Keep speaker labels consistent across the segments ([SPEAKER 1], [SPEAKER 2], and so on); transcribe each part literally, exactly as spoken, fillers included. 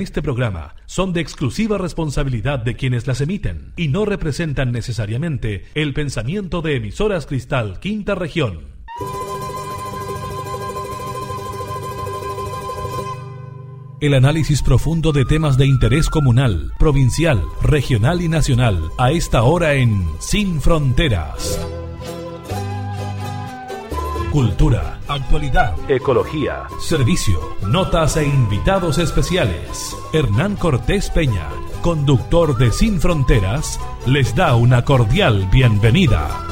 [SPEAKER 1] este programa son de exclusiva responsabilidad de quienes las emiten y no representan necesariamente el pensamiento de Emisoras Cristal Quinta Región. El análisis profundo de temas de interés comunal, provincial, regional y nacional a esta hora en Sin Fronteras. Cultura, actualidad, ecología, servicio, notas e invitados especiales. Hernán Cortés Peña, conductor de Sin Fronteras, les da una cordial bienvenida.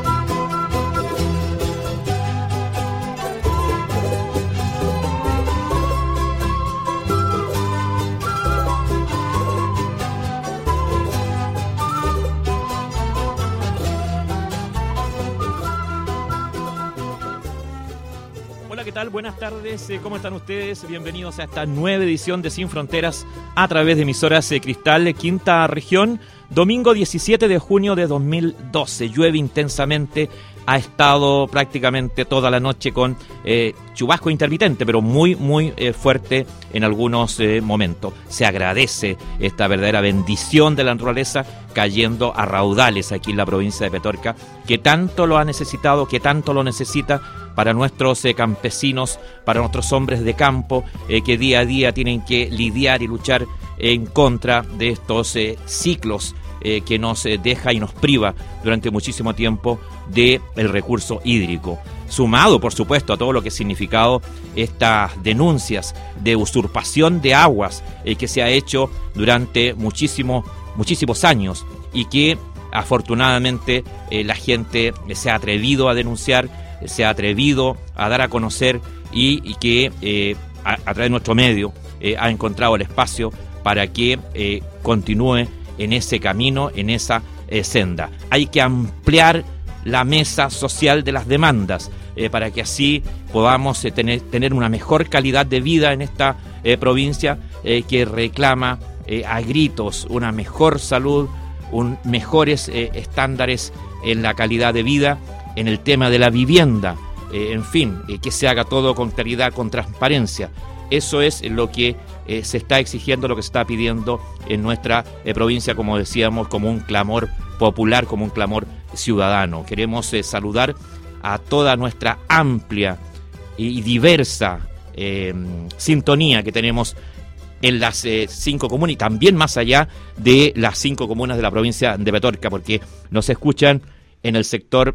[SPEAKER 2] Buenas tardes, ¿cómo están ustedes? Bienvenidos a esta nueva edición de Sin Fronteras a través de Emisoras Cristal Quinta Región. Domingo diecisiete de junio de dos mil doce. Llueve intensamente, ha estado prácticamente toda la noche con eh, chubasco intermitente, pero muy, muy eh, fuerte en algunos eh, momentos. Se agradece esta verdadera bendición de la naturaleza cayendo a raudales aquí en la provincia de Petorca, que tanto lo ha necesitado, que tanto lo necesita para nuestros eh, campesinos, para nuestros hombres de campo, eh, que día a día tienen que lidiar y luchar en contra de estos eh, ciclos eh, que nos eh, deja y nos priva durante muchísimo tiempo del recurso hídrico. Sumado, por supuesto, a todo lo que ha significado estas denuncias de usurpación de aguas eh, que se ha hecho durante muchísimo, muchísimos años y que afortunadamente eh, la gente eh, se ha atrevido a denunciar, eh, se ha atrevido a dar a conocer y, y que eh, a, a través de nuestro medio eh, ha encontrado el espacio para que eh, continúe en ese camino, en esa eh, senda. Hay que ampliar la mesa social de las demandas eh, para que así podamos eh, tener, tener una mejor calidad de vida en esta eh, provincia eh, que reclama eh, a gritos una mejor salud, un, mejores eh, estándares en la calidad de vida, en el tema de la vivienda, eh, en fin, eh, que se haga todo con claridad, con transparencia. Eso es lo que eh, se está exigiendo, lo que se está pidiendo en nuestra eh, provincia, como decíamos, como un clamor popular, como un clamor ciudadano. Queremos eh, saludar a toda nuestra amplia y diversa eh, sintonía que tenemos en las eh, cinco comunas y también más allá de las cinco comunas de la provincia de Petorca, porque nos escuchan en el sector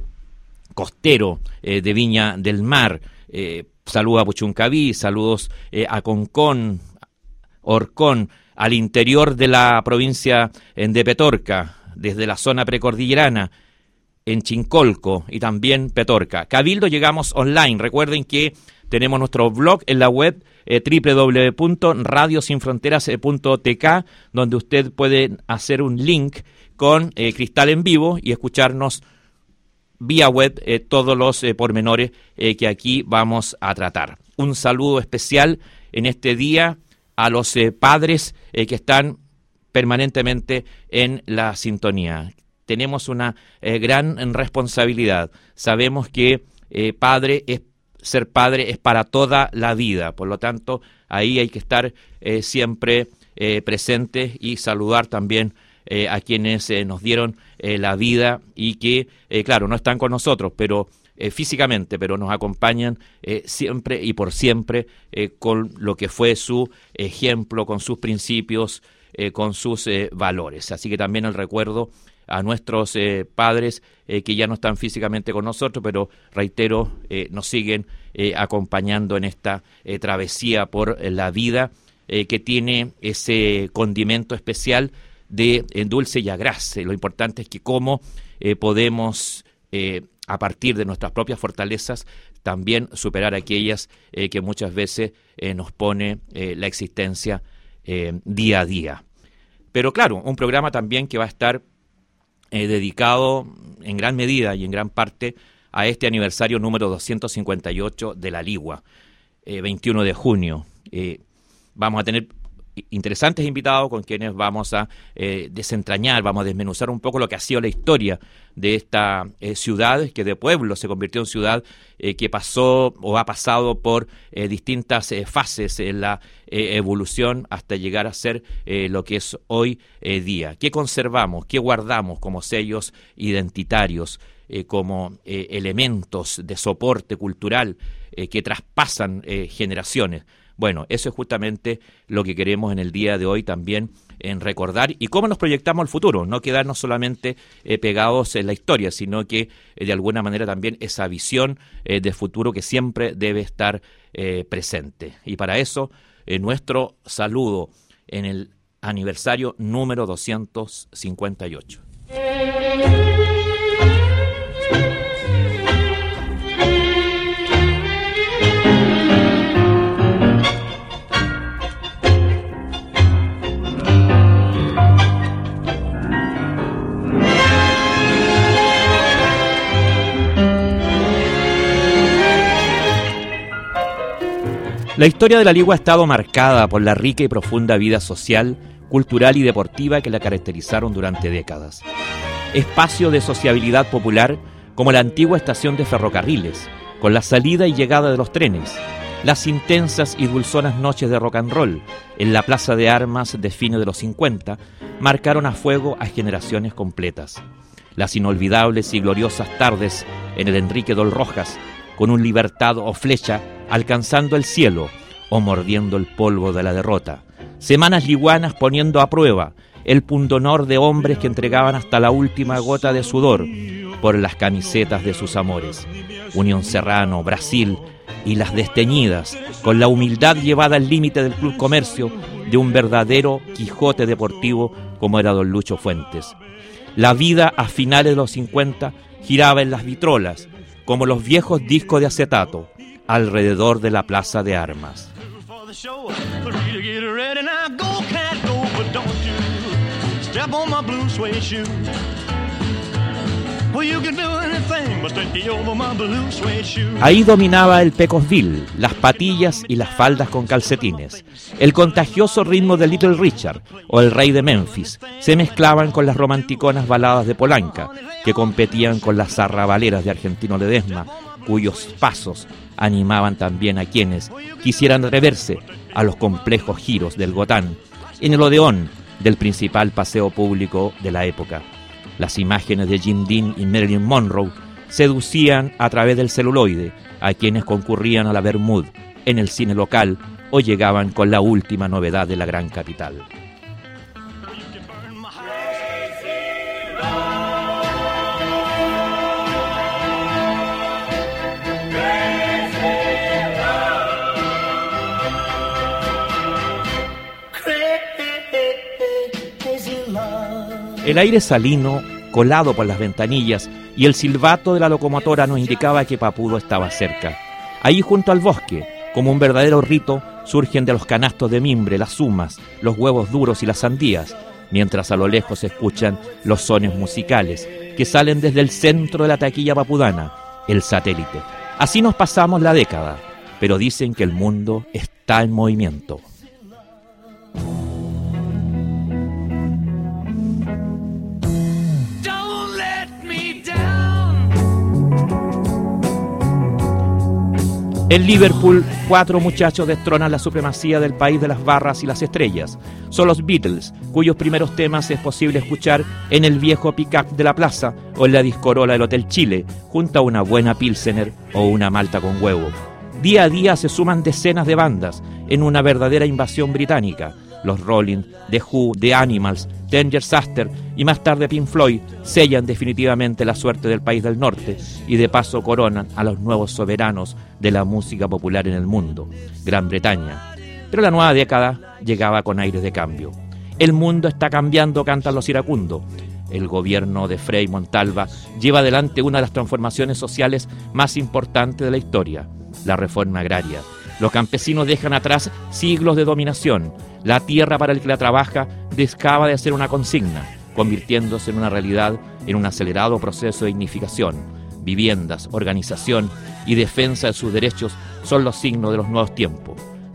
[SPEAKER 2] costero eh, de Viña del Mar. Eh, saludos a Puchuncaví, saludos eh, a Concón, Orcón, al interior de la provincia eh, de Petorca, desde la zona precordillerana, en Chincolco y también Petorca. Cabildo llegamos online. Recuerden que tenemos nuestro blog en la web eh, doble u doble u doble u punto radio sin fronteras punto t k, donde usted puede hacer un link con eh, Cristal en vivo y escucharnos vía web eh, todos los eh, pormenores eh, que aquí vamos a tratar. Un saludo especial en este día a los eh, padres eh, que están permanentemente en la sintonía. Tenemos una eh, gran responsabilidad. Sabemos que eh, padre es, ser padre es para toda la vida. Por lo tanto, ahí hay que estar eh, siempre eh, presentes y saludar también eh, a quienes eh, nos dieron eh, la vida y que, eh, claro, no están con nosotros, pero eh, físicamente, pero nos acompañan eh, siempre y por siempre eh, con lo que fue su ejemplo, con sus principios, eh, con sus eh, valores. Así que también el recuerdo a nuestros eh, padres eh, que ya no están físicamente con nosotros, pero reitero, eh, nos siguen eh, acompañando en esta eh, travesía por eh, la vida eh, que tiene ese condimento especial de eh, dulce y agraz. Lo importante es que cómo eh, podemos, eh, a partir de nuestras propias fortalezas, también superar aquellas eh, que muchas veces eh, nos pone eh, la existencia eh, día a día. Pero claro, un programa también que va a estar Eh, dedicado en gran medida y en gran parte a este aniversario número doscientos cincuenta y ocho de la Ligua, eh, veintiuno de junio. Eh, vamos a tener interesantes invitados con quienes vamos a eh, desentrañar, vamos a desmenuzar un poco lo que ha sido la historia de esta eh, ciudad, que de pueblo se convirtió en ciudad, eh, que pasó o ha pasado por eh, distintas eh, fases en la eh, evolución hasta llegar a ser eh, lo que es hoy eh, día. ¿Qué conservamos? ¿Qué guardamos como sellos identitarios? Eh, como eh, elementos de soporte cultural eh, que traspasan eh, generaciones. Bueno, eso es justamente lo que queremos en el día de hoy también en recordar y cómo nos proyectamos al futuro, no quedarnos solamente eh, pegados en la historia, sino que eh, de alguna manera también esa visión eh, de futuro que siempre debe estar eh, presente. Y para eso, eh, nuestro saludo en el aniversario número doscientos cincuenta y ocho. La historia de la Ligua ha estado marcada por la rica y profunda vida social, cultural y deportiva que la caracterizaron durante décadas. Espacio de sociabilidad popular como la antigua estación de ferrocarriles, con la salida y llegada de los trenes, las intensas y dulzonas noches de rock and roll en la Plaza de Armas de fines de los cincuenta marcaron a fuego a generaciones completas. Las inolvidables y gloriosas tardes en el Enrique Dol Rojas, con un Libertad o Flecha alcanzando el cielo o mordiendo el polvo de la derrota. Semanas liguanas poniendo a prueba el pundonor de hombres que entregaban hasta la última gota de sudor por las camisetas de sus amores. Unión Serrano, Brasil y las desteñidas, con la humildad llevada al límite del Club Comercio de un verdadero Quijote deportivo como era don Lucho Fuentes. La vida a finales de los cincuenta giraba en las vitrolas, como los viejos discos de acetato, alrededor de la Plaza de Armas. Ahí dominaba el Pecosville, las patillas y las faldas con calcetines. El contagioso ritmo de Little Richard o el Rey de Memphis se mezclaban con las romanticonas baladas de Polanca, que competían con las arrabaleras de Argentino Ledesma, cuyos pasos animaban también a quienes quisieran atreverse a los complejos giros del Gotán, en el Odeón del principal paseo público de la época. Las imágenes de Jim Dean y Marilyn Monroe seducían a través del celuloide a quienes concurrían a la Bermud en el cine local o llegaban con la última novedad de la gran capital. El aire salino, colado por las ventanillas, y el silbato de la locomotora nos indicaba que Papudo estaba cerca. Ahí junto al bosque, como un verdadero rito, surgen de los canastos de mimbre las sumas, los huevos duros y las sandías, mientras a lo lejos se escuchan los sones musicales que salen desde el centro de la taquilla papudana, el satélite. Así nos pasamos la década, pero dicen que el mundo está en movimiento. En Liverpool, cuatro muchachos destronan la supremacía del país de las barras y las estrellas. Son los Beatles, cuyos primeros temas es posible escuchar en el viejo pick-up de la plaza o en la discorola del Hotel Chile, junto a una buena pilsener o una malta con huevo. Día a día se suman decenas de bandas en una verdadera invasión británica. Los Rolling, The Who, The Animals, Danger Sister y más tarde Pink Floyd sellan definitivamente la suerte del país del norte y de paso coronan a los nuevos soberanos de la música popular en el mundo, Gran Bretaña. Pero la nueva década llegaba con aires de cambio. El mundo está cambiando, cantan los iracundos. El gobierno de Frei Montalva lleva adelante una de las transformaciones sociales más importantes de la historia, la reforma agraria. Los campesinos dejan atrás siglos de dominación. La tierra para el que la trabaja dejaba de ser una consigna, convirtiéndose en una realidad en un acelerado proceso de dignificación. Viviendas, organización y defensa de sus derechos son los signos de los nuevos tiempos.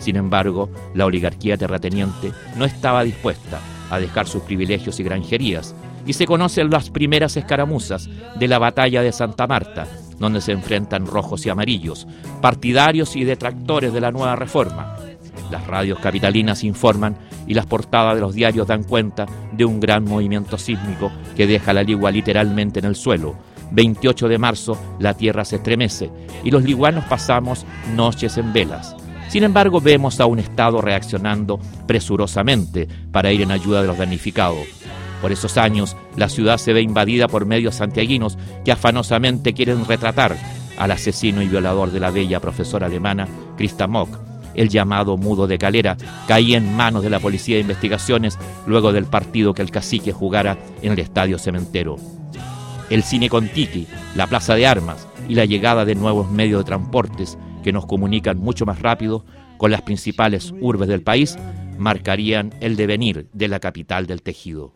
[SPEAKER 2] Sin embargo, la oligarquía terrateniente no estaba dispuesta a dejar sus privilegios y granjerías, y se conocen las primeras escaramuzas de la batalla de Santa Marta, donde se enfrentan rojos y amarillos, partidarios y detractores de la nueva reforma. Las radios capitalinas informan y las portadas de los diarios dan cuenta de un gran movimiento sísmico que deja la Ligua literalmente en el suelo. veintiocho de marzo, la tierra se estremece y los liguanos pasamos noches en velas. Sin embargo, vemos a un Estado reaccionando presurosamente para ir en ayuda de los damnificados. Por esos años, la ciudad se ve invadida por medios santiaguinos que afanosamente quieren retratar al asesino y violador de la bella profesora alemana Christa Mock. El llamado Mudo de Calera caía en manos de la Policía de Investigaciones luego del partido que el cacique jugara en el Estadio Cementero. El cine Contiki, la plaza de armas y la llegada de nuevos medios de transportes que nos comunican mucho más rápido con las principales urbes del país marcarían el devenir de la capital del tejido.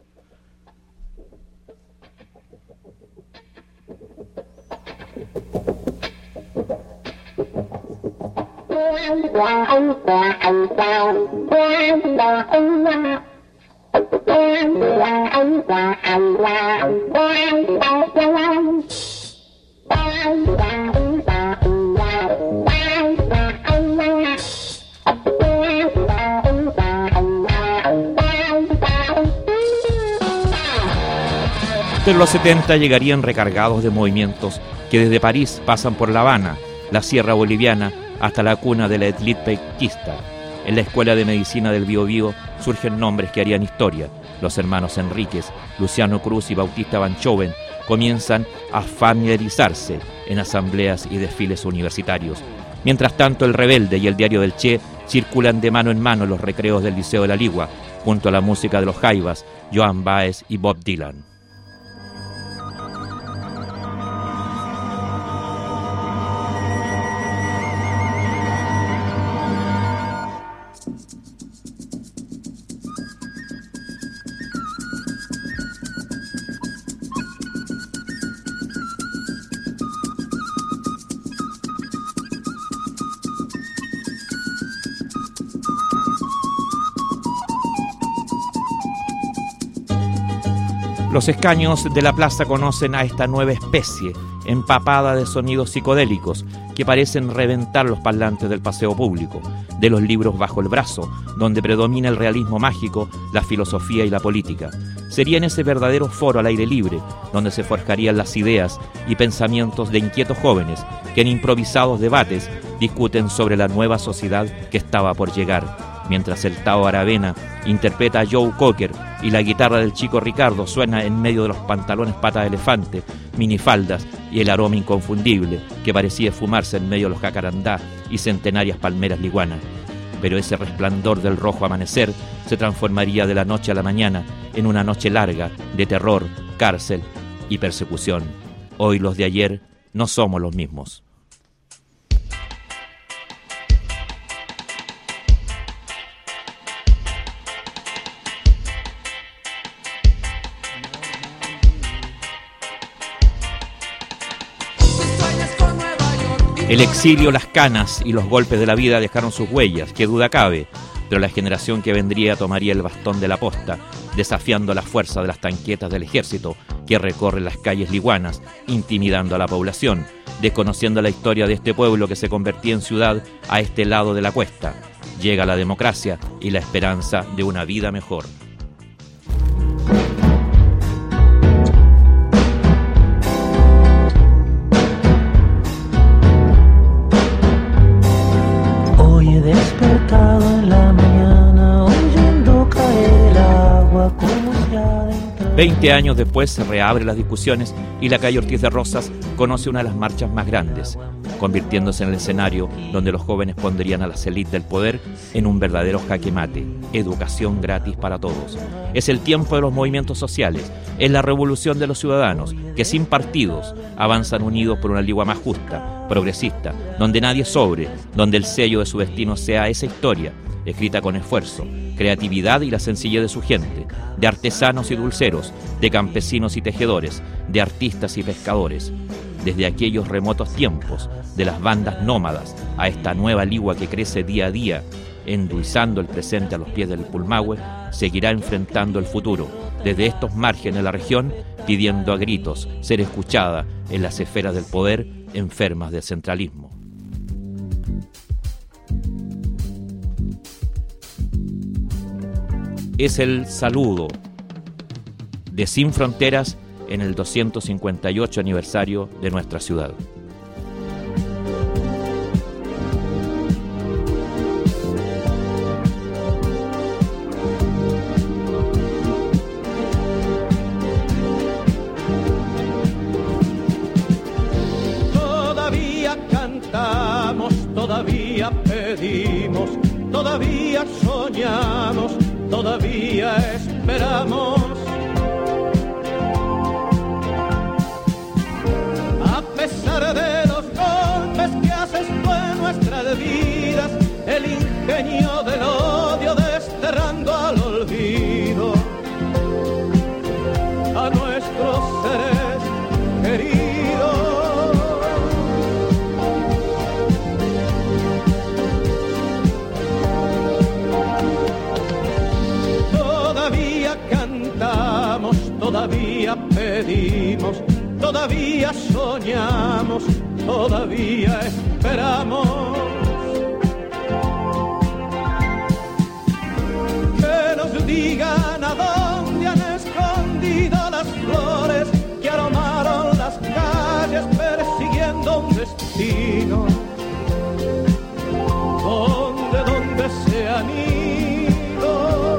[SPEAKER 2] Pero los setenta llegarían recargados de movimientos que desde París pasan por La Habana, la Sierra Boliviana, hasta la cuna de la élite pequista. En la Escuela de Medicina del Biobío surgen nombres que harían historia. Los hermanos Enríquez, Luciano Cruz y Bautista Banchoven comienzan a familiarizarse en asambleas y desfiles universitarios. Mientras tanto, El Rebelde y el Diario del Che circulan de mano en mano en los recreos del Liceo de la Ligua, junto a la música de los Jaivas, Joan Baez y Bob Dylan. Los escaños de la plaza conocen a esta nueva especie, empapada de sonidos psicodélicos, que parecen reventar los parlantes del paseo público, de los libros bajo el brazo, donde predomina el realismo mágico, la filosofía y la política. Sería en ese verdadero foro al aire libre, donde se forjarían las ideas y pensamientos de inquietos jóvenes, que en improvisados debates discuten sobre la nueva sociedad que estaba por llegar. Mientras el Tao Aravena interpreta a Joe Cocker y la guitarra del Chico Ricardo suena en medio de los pantalones pata de elefante, minifaldas y el aroma inconfundible que parecía esfumarse en medio de los jacarandá y centenarias palmeras liguanas. Pero ese resplandor del rojo amanecer se transformaría de la noche a la mañana en una noche larga de terror, cárcel y persecución. Hoy los de ayer no somos los mismos. El exilio, las canas y los golpes de la vida dejaron sus huellas, qué duda cabe, pero la generación que vendría tomaría el bastón de la posta, desafiando la fuerza de las tanquetas del ejército que recorren las calles liguanas, intimidando a la población, desconociendo la historia de este pueblo que se convertía en ciudad a este lado de la cuesta. Llega la democracia y la esperanza de una vida mejor.
[SPEAKER 3] En la mañana, oyendo caer el agua como si adentro.
[SPEAKER 2] Veinte años después se reabren las discusiones y la calle Ortiz de Rosas conoce una de las marchas más grandes, convirtiéndose en el escenario donde los jóvenes pondrían a las élites del poder en un verdadero jaque mate, educación gratis para todos. Es el tiempo de los movimientos sociales, es la revolución de los ciudadanos que sin partidos avanzan unidos por una Ligua más justa, progresista, donde nadie sobre, donde el sello de su destino sea esa historia, escrita con esfuerzo, creatividad y la sencillez de su gente, de artesanos y dulceros, de campesinos y tejedores, de artistas y pescadores. Desde aquellos remotos tiempos, de las bandas nómadas, a esta nueva Ligua que crece día a día, endulzando el presente a los pies del Pulmahue, seguirá enfrentando el futuro, desde estos márgenes de la región, pidiendo a gritos ser escuchada en las esferas del poder enfermas del centralismo. Es el saludo de Sin Fronteras en el doscientos cincuenta y ocho aniversario de nuestra ciudad.
[SPEAKER 4] Todavía cantamos, todavía pedimos, todavía soñamos, todavía esperamos. A pesar de los golpes que asestó en nuestras vidas, el ingenio del odio desterrando al olvido a nuestros seres queridos. Todavía cantamos, todavía pedimos, todavía soñamos, todavía esperamos. Que nos digan a dónde han escondido las flores que aromaron las calles persiguiendo un destino. ¿Dónde, dónde se han ido?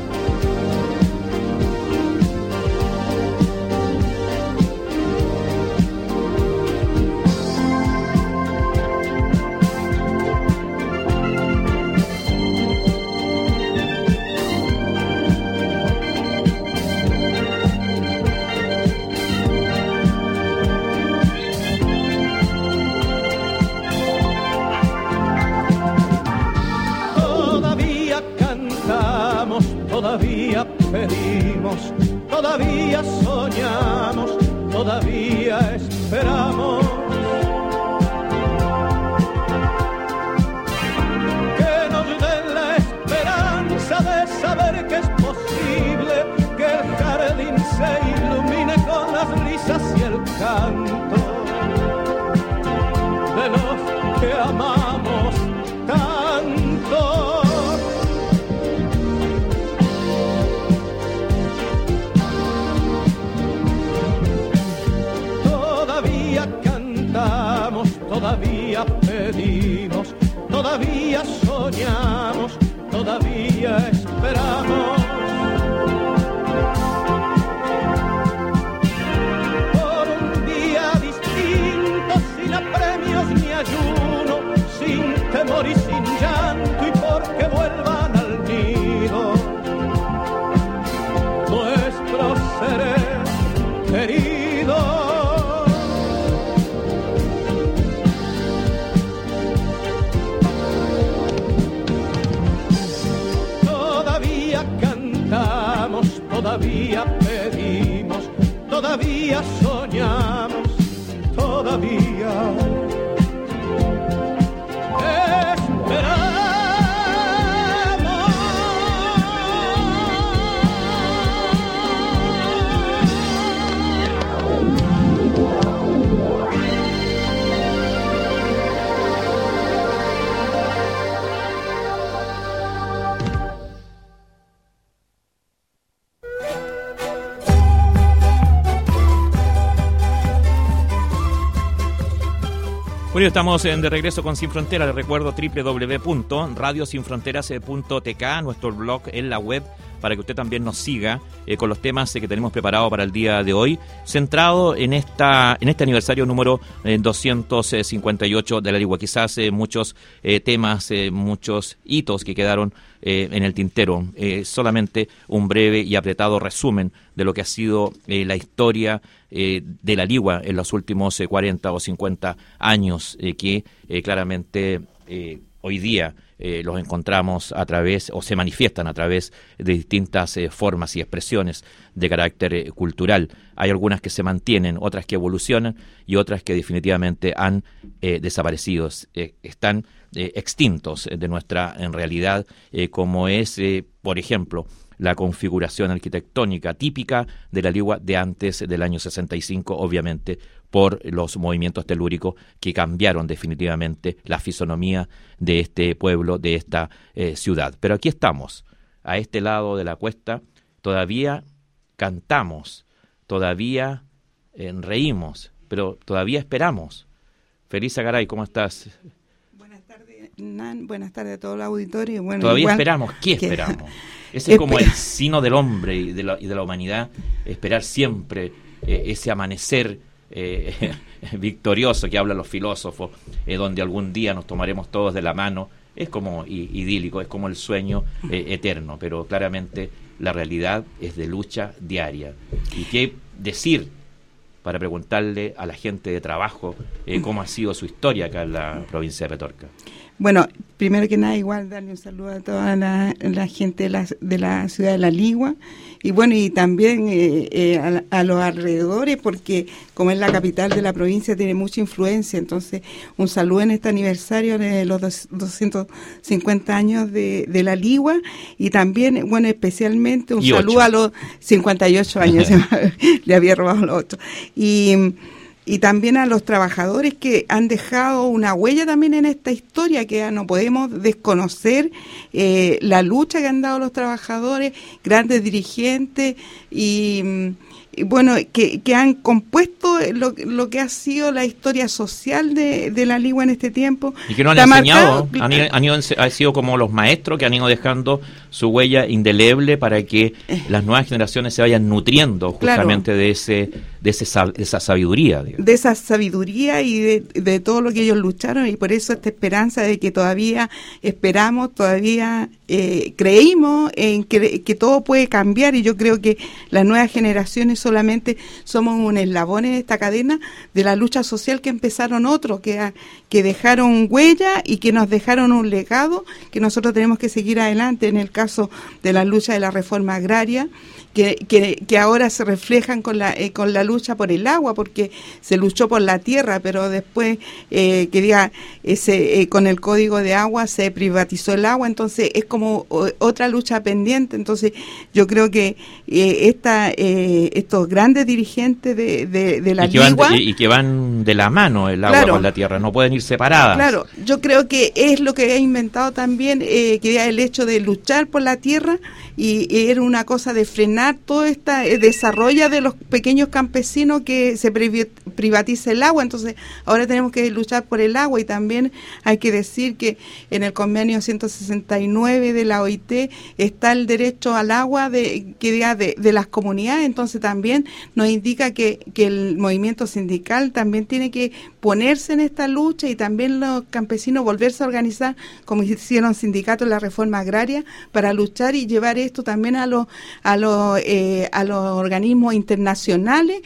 [SPEAKER 4] Todavía pedimos, todavía soñamos, todavía esperamos. Que nos den la esperanza de saber que es posible que el jardín se ilumine con las risas y el canto de los que amamos tanto. Todavía pedimos, todavía soñamos, todavía esperamos. Por un día distinto, sin apremios ni ayuno, sin temor y sin llanto, y porque vuelvan al nido nuestros seres queridos. Todavía pedimos, todavía soñamos, todavía esperamos.
[SPEAKER 2] Bueno, estamos de regreso con Sin Fronteras. Les recuerdo doble u doble u doble u punto radio sin fronteras punto t k, nuestro blog en la web, para que usted también nos siga eh, con los temas eh, que tenemos preparados para el día de hoy, centrado en esta en este aniversario número eh, doscientos cincuenta y ocho de la Ligua. Quizás eh, muchos eh, temas, eh, muchos hitos que quedaron eh, en el tintero. Eh, solamente un breve y apretado resumen de lo que ha sido eh, la historia eh, de la Ligua en los últimos eh, cuarenta o cincuenta años, eh, que eh, claramente... Eh, hoy día eh, los encontramos a través, o se manifiestan a través de distintas eh, formas y expresiones de carácter eh, cultural. Hay algunas que se mantienen, otras que evolucionan y otras que definitivamente han eh, desaparecido, eh, están eh, extintos de nuestra en realidad, eh, como es, eh, por ejemplo, la configuración arquitectónica típica de la Ligua de antes del año sesenta y cinco, obviamente por los movimientos telúricos que cambiaron definitivamente la fisonomía de este pueblo, de esta eh, ciudad. Pero aquí estamos, a este lado de la cuesta, todavía cantamos, todavía eh, reímos, pero todavía esperamos. Felisa Garay, ¿cómo estás?
[SPEAKER 5] Buenas tardes, Nan, buenas tardes a todo el auditorio. Bueno,
[SPEAKER 2] todavía
[SPEAKER 5] igual,
[SPEAKER 2] esperamos, ¿qué
[SPEAKER 5] que...
[SPEAKER 2] esperamos? Ese es como el sino del hombre y de la, y de la humanidad, esperar siempre eh, ese amanecer eh, victorioso que hablan los filósofos, eh, donde algún día nos tomaremos todos de la mano. Es como idílico, es como el sueño eh, eterno, pero claramente la realidad es de lucha diaria. ¿Y qué decir para preguntarle a la gente de trabajo eh, cómo ha sido su historia acá en la provincia de Petorca?
[SPEAKER 5] Bueno, primero que nada, igual darle un saludo a toda la, la gente de la, de la ciudad de La Ligua, y bueno, y también eh, eh, a, a los alrededores, porque como es la capital de la provincia, tiene mucha influencia. Entonces, un saludo en este aniversario de los dos, doscientos cincuenta años de, de La Ligua, y también, bueno, especialmente un y saludo ocho. A los cincuenta y ocho años, le había robado los otros. Y... Y también a los trabajadores que han dejado una huella también en esta historia, que no podemos desconocer eh, la lucha que han dado los trabajadores, grandes dirigentes y, y bueno, que, que han compuesto lo, lo que ha sido la historia social de, de La Ligua en este tiempo.
[SPEAKER 2] Y que no han Está enseñado, marcado, han, han, ido, han sido como los maestros que han ido dejando su huella indeleble para que las nuevas generaciones se vayan nutriendo justamente claro. de ese de, ese, de esa sabiduría. Digamos.
[SPEAKER 5] De esa sabiduría y de, de todo lo que ellos lucharon, y por eso esta esperanza de que todavía esperamos, todavía eh, creímos en que, que todo puede cambiar, y yo creo que las nuevas generaciones solamente somos un eslabón en esta cadena de la lucha social que empezaron otros, que, que dejaron huella y que nos dejaron un legado que nosotros tenemos que seguir adelante. En el caso de la lucha de la reforma agraria, que, que, que ahora se reflejan con la eh, con la lucha por el agua, porque se luchó por la tierra, pero después eh, que diga ese eh, con el código de agua se privatizó el agua, entonces es como o, otra lucha pendiente. Entonces yo creo que eh, esta eh, estos grandes dirigentes de, de, de la
[SPEAKER 2] y que,
[SPEAKER 5] Ligua,
[SPEAKER 2] van de, y que van de la mano el agua claro, con la tierra, no pueden ir separadas.
[SPEAKER 5] Claro, yo creo que es lo que ha inventado también eh, que el hecho de luchar por la tierra, y, y era una cosa de frenar todo este eh, desarrollo de los pequeños campesinos, que se privatiza el agua. Entonces ahora tenemos que luchar por el agua, y también hay que decir que en el convenio ciento sesenta y nueve de la O I T está el derecho al agua de que diga de, de las comunidades. Entonces también nos indica que, que el movimiento sindical también tiene que ponerse en esta lucha, y también los campesinos volverse a organizar como hicieron sindicatos en la reforma agraria, para luchar y llevar esto también a los a los eh, a los organismos internacionales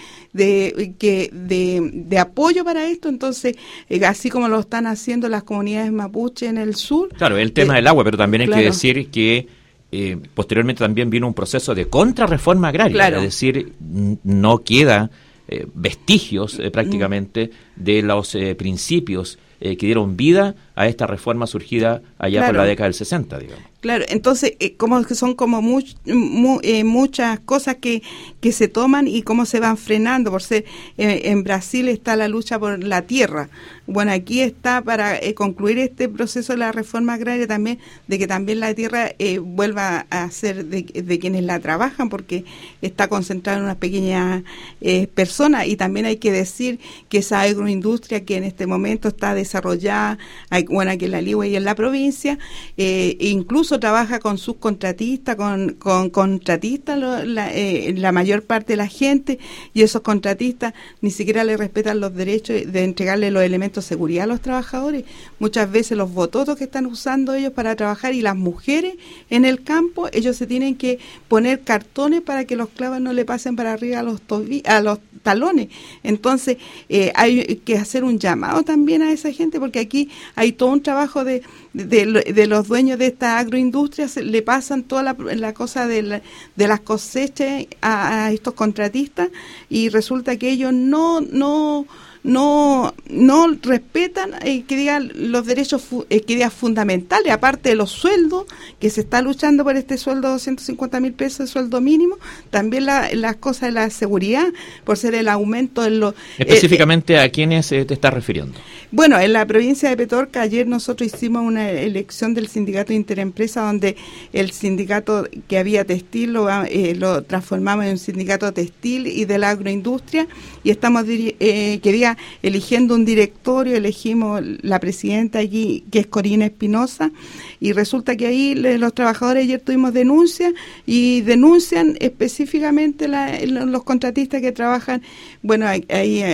[SPEAKER 5] de que de, de apoyo para esto. Entonces eh, así como lo están haciendo las comunidades mapuche en el sur.
[SPEAKER 2] Claro, el tema eh, del agua, pero también hay claro. que decir que eh, posteriormente también vino un proceso de contrarreforma agraria, claro. es decir, no queda eh, vestigios eh, prácticamente mm. de los eh, principios eh, que dieron vida a esta reforma surgida allá claro. por la década del sesenta, digamos.
[SPEAKER 5] Claro, entonces eh, como que son como much, mu, eh, muchas cosas que, que se toman y cómo se van frenando. Por ser eh, en Brasil está la lucha por la tierra. Bueno, aquí está para eh, concluir este proceso de la reforma agraria también, de que también la tierra eh, vuelva a ser de, de quienes la trabajan, porque está concentrada en unas pequeñas eh, personas. Y también hay que decir que esa agroindustria que en este momento está desarrollada, hay, bueno, aquí en La Ligua y en la provincia, eh, incluso trabaja con subcontratistas, con, con contratistas, lo, la, eh, la mayor parte de la gente, y esos contratistas ni siquiera le respetan los derechos de entregarle los elementos de seguridad a los trabajadores. Muchas veces los bototos que están usando ellos para trabajar, y las mujeres en el campo, ellos se tienen que poner cartones para que los clavos no le pasen para arriba a los, tobi- a los talones. Entonces eh, hay que hacer un llamado también a esa gente, porque aquí hay todo un trabajo de, de, de los dueños de estas agroindustrias, le pasan toda la, la cosa de, la, de las cosechas a, a estos contratistas y resulta que ellos no no no no respetan eh, que digan los derechos fu- eh, que digan fundamentales, aparte de los sueldos, que se está luchando por este sueldo de doscientos cincuenta mil pesos de sueldo mínimo, también la, las cosas de la seguridad, por ser el aumento en los...
[SPEAKER 2] Específicamente, eh, ¿a quiénes eh, te estás refiriendo?
[SPEAKER 5] Bueno, en la provincia de Petorca ayer nosotros hicimos una elección del sindicato Interempresa, donde el sindicato que había textil lo, eh, lo transformamos en un sindicato textil y de la agroindustria, y estamos eh, que diga, eligiendo un directorio, elegimos la presidenta allí, que es Corina Espinosa, y resulta que ahí le, los trabajadores ayer tuvimos denuncias, y denuncian específicamente la, los contratistas que trabajan, bueno, ahí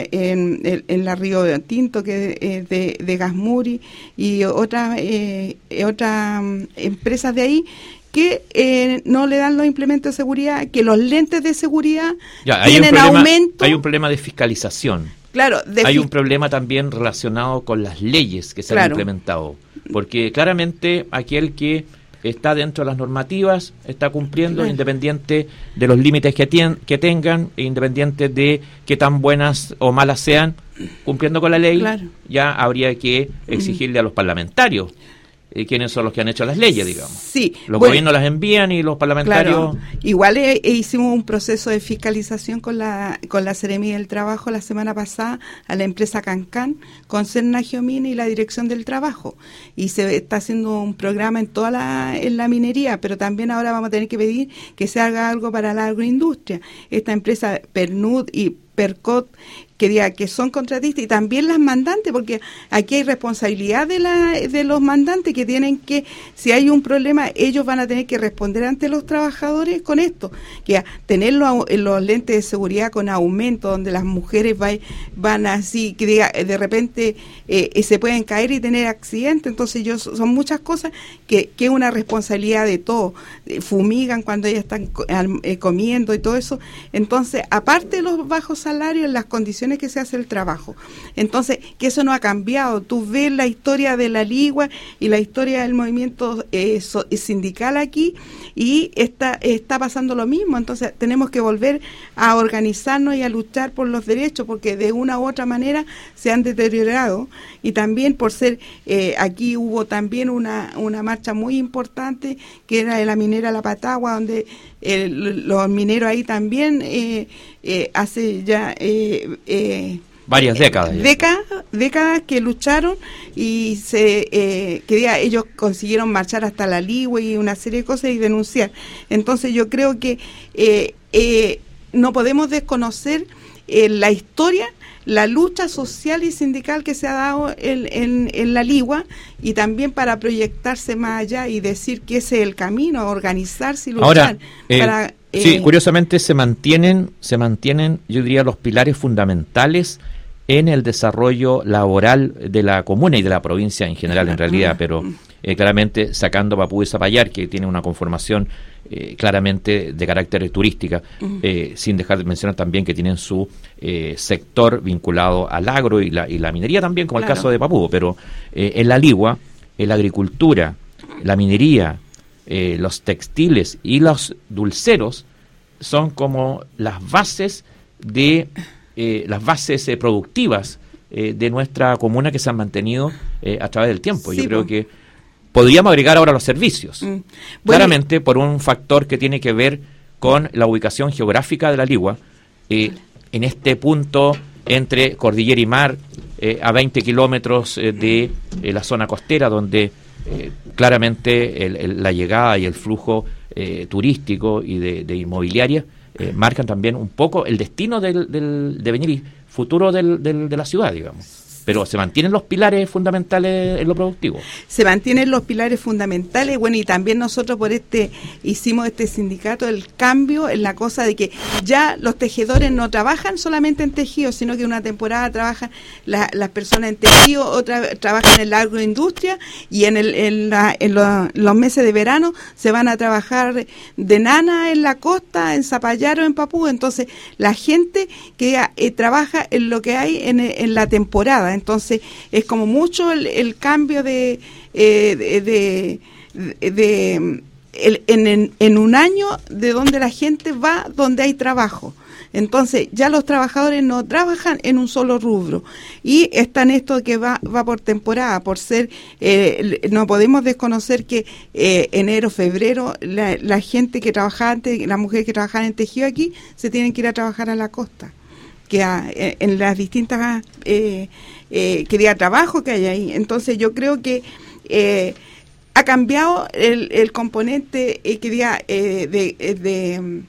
[SPEAKER 5] en, en, en la Río Tinto, que es de, de Gasmuri, y otras eh, otras um, empresas de ahí, que eh, no le dan los implementos de seguridad, que los lentes de seguridad
[SPEAKER 2] ya, hay
[SPEAKER 5] tienen
[SPEAKER 2] un problema,
[SPEAKER 5] aumento.
[SPEAKER 2] Hay un problema de fiscalización.
[SPEAKER 5] Claro, de
[SPEAKER 2] hay
[SPEAKER 5] fi-
[SPEAKER 2] un problema también relacionado con las leyes que se
[SPEAKER 5] claro.
[SPEAKER 2] han implementado, porque claramente aquel que está dentro de las normativas está cumpliendo, claro, independiente de los límites que, tien, que tengan, independiente de qué tan buenas o malas sean, cumpliendo con la ley, claro, ya habría que exigirle a los parlamentarios eh, quiénes son los que han hecho las leyes, digamos.
[SPEAKER 5] Sí,
[SPEAKER 2] los
[SPEAKER 5] bueno,
[SPEAKER 2] gobiernos las envían y los parlamentarios...
[SPEAKER 5] Claro. Igual eh, hicimos un proceso de fiscalización con la con la Seremía del Trabajo la semana pasada a la empresa Cancán, con Serna Giomini y la Dirección del Trabajo. Y se está haciendo un programa en toda la, en la minería, pero también ahora vamos a tener que pedir que se haga algo para la agroindustria. Esta empresa Pernud y Percot, que diga que son contratistas, y también las mandantes, porque aquí hay responsabilidad de la de los mandantes, que tienen que, si hay un problema, ellos van a tener que responder ante los trabajadores con esto, que tener los, los lentes de seguridad con aumento, donde las mujeres va, van así, que diga, de repente eh, se pueden caer y tener accidentes. Entonces yo, son muchas cosas que que es una responsabilidad de todos, fumigan cuando ellas están eh, comiendo y todo eso. Entonces, aparte de los bajos salarios, las condiciones que se hace el trabajo. Entonces, que eso no ha cambiado. Tú ves la historia de la Ligua y la historia del movimiento eh, so, sindical aquí, y está, está pasando lo mismo. Entonces, tenemos que volver a organizarnos y a luchar por los derechos, porque de una u otra manera se han deteriorado. Y también por ser, eh, aquí hubo también una, una marcha muy importante, que era de la minera La Patagua, donde eh, los mineros ahí también eh, eh, hace ya eh, eh,
[SPEAKER 2] varias décadas
[SPEAKER 5] décadas décadas que lucharon, y se eh, que diga, ellos consiguieron marchar hasta la Ligua y una serie de cosas y denunciar. Entonces yo creo que eh, eh, no podemos desconocer eh, la historia, la lucha social y sindical que se ha dado en, en, en la Ligua, y también para proyectarse más allá y decir que ese es el camino, organizarse y luchar.
[SPEAKER 2] Ahora, eh,
[SPEAKER 5] para, eh,
[SPEAKER 2] sí, curiosamente se mantienen, se mantienen, yo diría, los pilares fundamentales en el desarrollo laboral de la comuna y de la provincia en general, en realidad, pero eh, claramente sacando Papú y Zapallar, que tiene una conformación eh, claramente de carácter turística, eh, sin dejar de mencionar también que tienen su eh, sector vinculado al agro y la, y la minería también, como claro, el caso de Papú, pero eh, en la Ligua, en la agricultura, la minería, eh, los textiles y los dulceros son como las bases de... Eh, las bases eh, productivas eh, de nuestra comuna, que se han mantenido eh, a través del tiempo. Sí, Yo creo que podríamos agregar ahora los servicios, mm. bueno, claramente por un factor que tiene que ver con la ubicación geográfica de la Ligua, eh, en este punto entre Cordillera y Mar, eh, a veinte kilómetros eh, de eh, la zona costera, donde eh, claramente el, el, la llegada y el flujo eh, turístico y de, de inmobiliaria Eh, marcan también un poco el destino del, del devenir y futuro del, del, de la ciudad, digamos. Pero se mantienen los pilares fundamentales en lo productivo.
[SPEAKER 5] Se mantienen los pilares fundamentales, bueno, y también nosotros por este hicimos este sindicato, el cambio en la cosa de que ya los tejedores no trabajan solamente en tejido, sino que una temporada trabajan la, las personas en tejido, otra trabajan en la agroindustria, y en, el, en, la, en lo, los meses de verano se van a trabajar de nana en la costa, en Zapallar o en Papú. Entonces la gente que eh, trabaja en lo que hay en, en la temporada. Entonces es como mucho el, el cambio de, eh, de, de, de, de el, en, en, en un año de donde la gente va, donde hay trabajo. Entonces ya los trabajadores no trabajan en un solo rubro y están esto que va va por temporada, por ser, eh, no podemos desconocer que eh, enero, febrero, la, la gente que trabajaba antes, las mujeres que trabajaban en tejido aquí, se tienen que ir a trabajar a la costa, que a, en las distintas eh, eh, que diga trabajo que hay ahí. Entonces yo creo que eh, ha cambiado el, el componente eh, que diga eh, de, de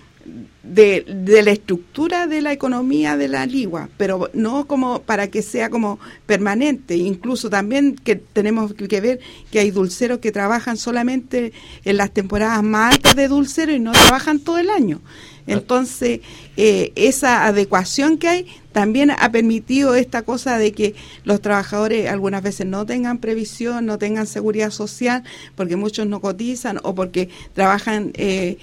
[SPEAKER 5] De, de la estructura de la economía de la Ligua, pero no como para que sea como permanente. Incluso también que tenemos que ver que hay dulceros que trabajan solamente en las temporadas más altas de dulcero y no trabajan todo el año. Entonces, eh, esa adecuación que hay también ha permitido esta cosa de que los trabajadores algunas veces no tengan previsión, no tengan seguridad social, porque muchos no cotizan o porque trabajan eh,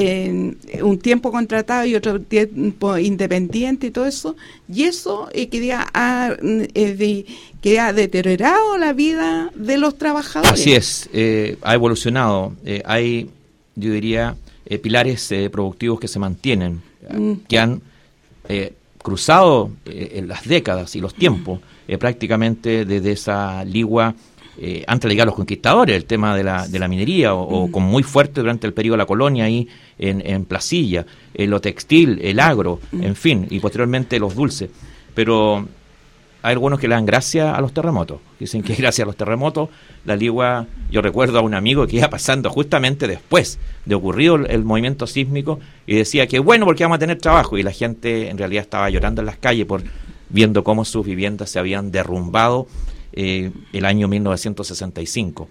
[SPEAKER 5] en un tiempo contratado y otro tiempo independiente y todo eso, y eso eh, que, ha, eh, de, que ha deteriorado la vida de los trabajadores.
[SPEAKER 2] Así es, eh, ha evolucionado, eh, hay, yo diría, eh, pilares eh, productivos que se mantienen, mm. que han eh, cruzado eh, en las décadas y los tiempos, eh, prácticamente desde esa ligua, eh, antes de llegar a los conquistadores, el tema de la, de la minería, o, o con muy fuerte durante el periodo de la colonia ahí en, en Placilla, eh, lo textil, el agro, en fin, y posteriormente los dulces. Pero hay algunos que le dan gracias a los terremotos, dicen que gracias a los terremotos la ligua, yo recuerdo a un amigo que iba pasando justamente después de ocurrido el, el movimiento sísmico y decía que bueno, porque vamos a tener trabajo, y la gente en realidad estaba llorando en las calles por viendo cómo sus viviendas se habían derrumbado eh, el año mil novecientos sesenta y cinco.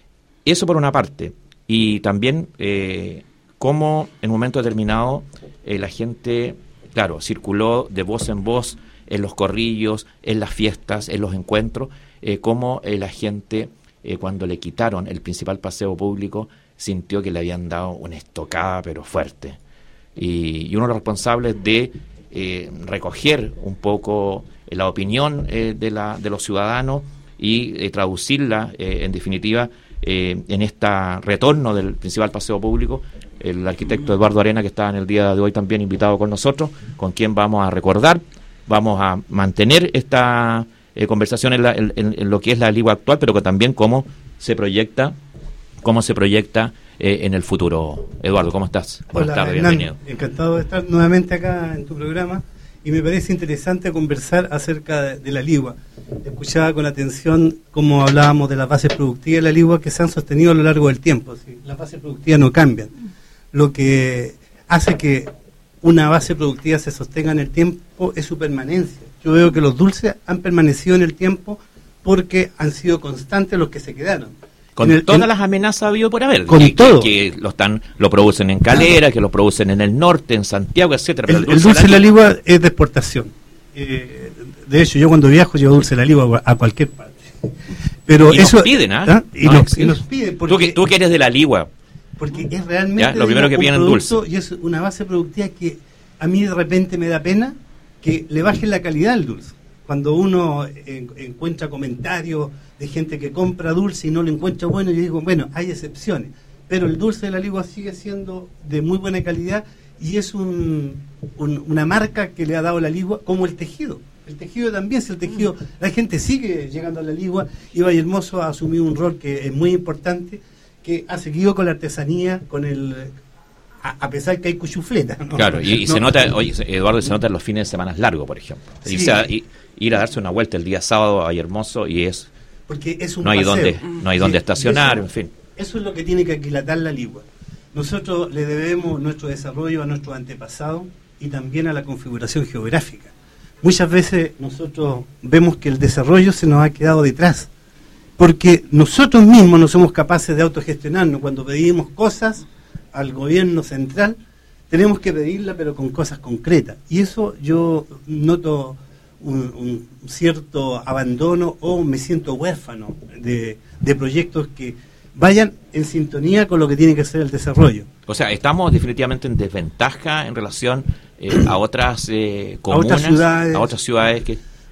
[SPEAKER 2] Eso por una parte, y también eh, cómo en un momento determinado eh, la gente, claro, circuló de voz en voz en los corrillos, en las fiestas, en los encuentros, eh, cómo eh, la gente, eh, cuando le quitaron el principal paseo público, sintió que le habían dado una estocada, pero fuerte. Y, y uno de los responsables de eh, recoger un poco eh, la opinión eh, de, la, de los ciudadanos y eh, traducirla, eh, en definitiva, eh, en este retorno del principal paseo público, el arquitecto Eduardo Arena, que está en el día de hoy también invitado con nosotros, con quien vamos a recordar. Vamos a mantener esta eh, conversación en, la, en, en lo que es la ligua actual, pero que también cómo se proyecta, cómo se proyecta eh, en el futuro. Eduardo, ¿cómo estás? Buenas
[SPEAKER 6] Hola,
[SPEAKER 2] tardes,
[SPEAKER 6] Hernán,
[SPEAKER 2] bienvenido.
[SPEAKER 6] Encantado de estar nuevamente acá en tu programa, y me parece interesante conversar acerca de, de la ligua. Escuchaba con atención cómo hablábamos de las bases productivas de la ligua que se han sostenido a lo largo del tiempo. ¿Sí? Las bases productivas no cambian, lo que hace que una base productiva se sostenga en el tiempo es su permanencia. Yo veo que los dulces han permanecido en el tiempo porque han sido constantes los que se quedaron.
[SPEAKER 2] Con
[SPEAKER 6] el,
[SPEAKER 2] todas
[SPEAKER 6] en,
[SPEAKER 2] las amenazas habido por haber.
[SPEAKER 6] Con
[SPEAKER 2] que,
[SPEAKER 6] todo.
[SPEAKER 2] Que, que lo, están, lo producen en Calera, que lo producen en el norte, en Santiago, etcétera.
[SPEAKER 6] El, el dulce de la ligua es de exportación. Eh, de hecho, yo cuando viajo llevo dulce de la ligua a cualquier parte. Pero
[SPEAKER 2] y
[SPEAKER 6] eso,
[SPEAKER 2] nos piden, ¿ah?
[SPEAKER 6] ¿ah? Y,
[SPEAKER 2] no,
[SPEAKER 6] nos, y nos piden porque...
[SPEAKER 2] Tú que, tú que eres de la ligua.
[SPEAKER 6] Porque es realmente
[SPEAKER 2] ya, lo primero que piden
[SPEAKER 6] un
[SPEAKER 2] dulce.
[SPEAKER 6] Y es una base productiva que a mí de repente me da pena que le bajen la calidad al dulce. Cuando uno en, encuentra comentarios de gente que compra dulce y no lo encuentra bueno, yo digo, bueno, hay excepciones, pero el dulce de la ligua sigue siendo de muy buena calidad y es un, un, una marca que le ha dado la ligua, como el tejido. El tejido también, si el tejido, la gente sigue llegando a la ligua, y Valle Hermoso ha asumido un rol que es muy importante, que ha seguido con la artesanía, con el... a pesar que hay cuchufleta, ¿no?
[SPEAKER 2] Claro, y, y
[SPEAKER 6] no,
[SPEAKER 2] se nota, oye, Eduardo, se nota en los fines de semana largos, por ejemplo. Sí. Irse a, y, ir a darse una vuelta el día sábado a Hermoso y es...
[SPEAKER 6] Porque es un
[SPEAKER 2] no hay
[SPEAKER 6] paseo.
[SPEAKER 2] Donde, no hay sí, donde estacionar,
[SPEAKER 6] eso,
[SPEAKER 2] en fin.
[SPEAKER 6] Eso es lo que tiene que aquilatar la ligua. Nosotros le debemos nuestro desarrollo a nuestros antepasados y también a la configuración geográfica. Muchas veces nosotros vemos que el desarrollo se nos ha quedado detrás, porque nosotros mismos no somos capaces de autogestionarnos. Cuando pedimos cosas al gobierno central, tenemos que pedirla pero con cosas concretas, y eso yo noto un, un cierto abandono, o me siento huérfano de, de proyectos que vayan en sintonía con lo que tiene que ser el desarrollo.
[SPEAKER 2] O sea, estamos definitivamente en desventaja en relación eh, a otras eh, comunas,
[SPEAKER 6] a otras ciudades,
[SPEAKER 2] a otras ciudades que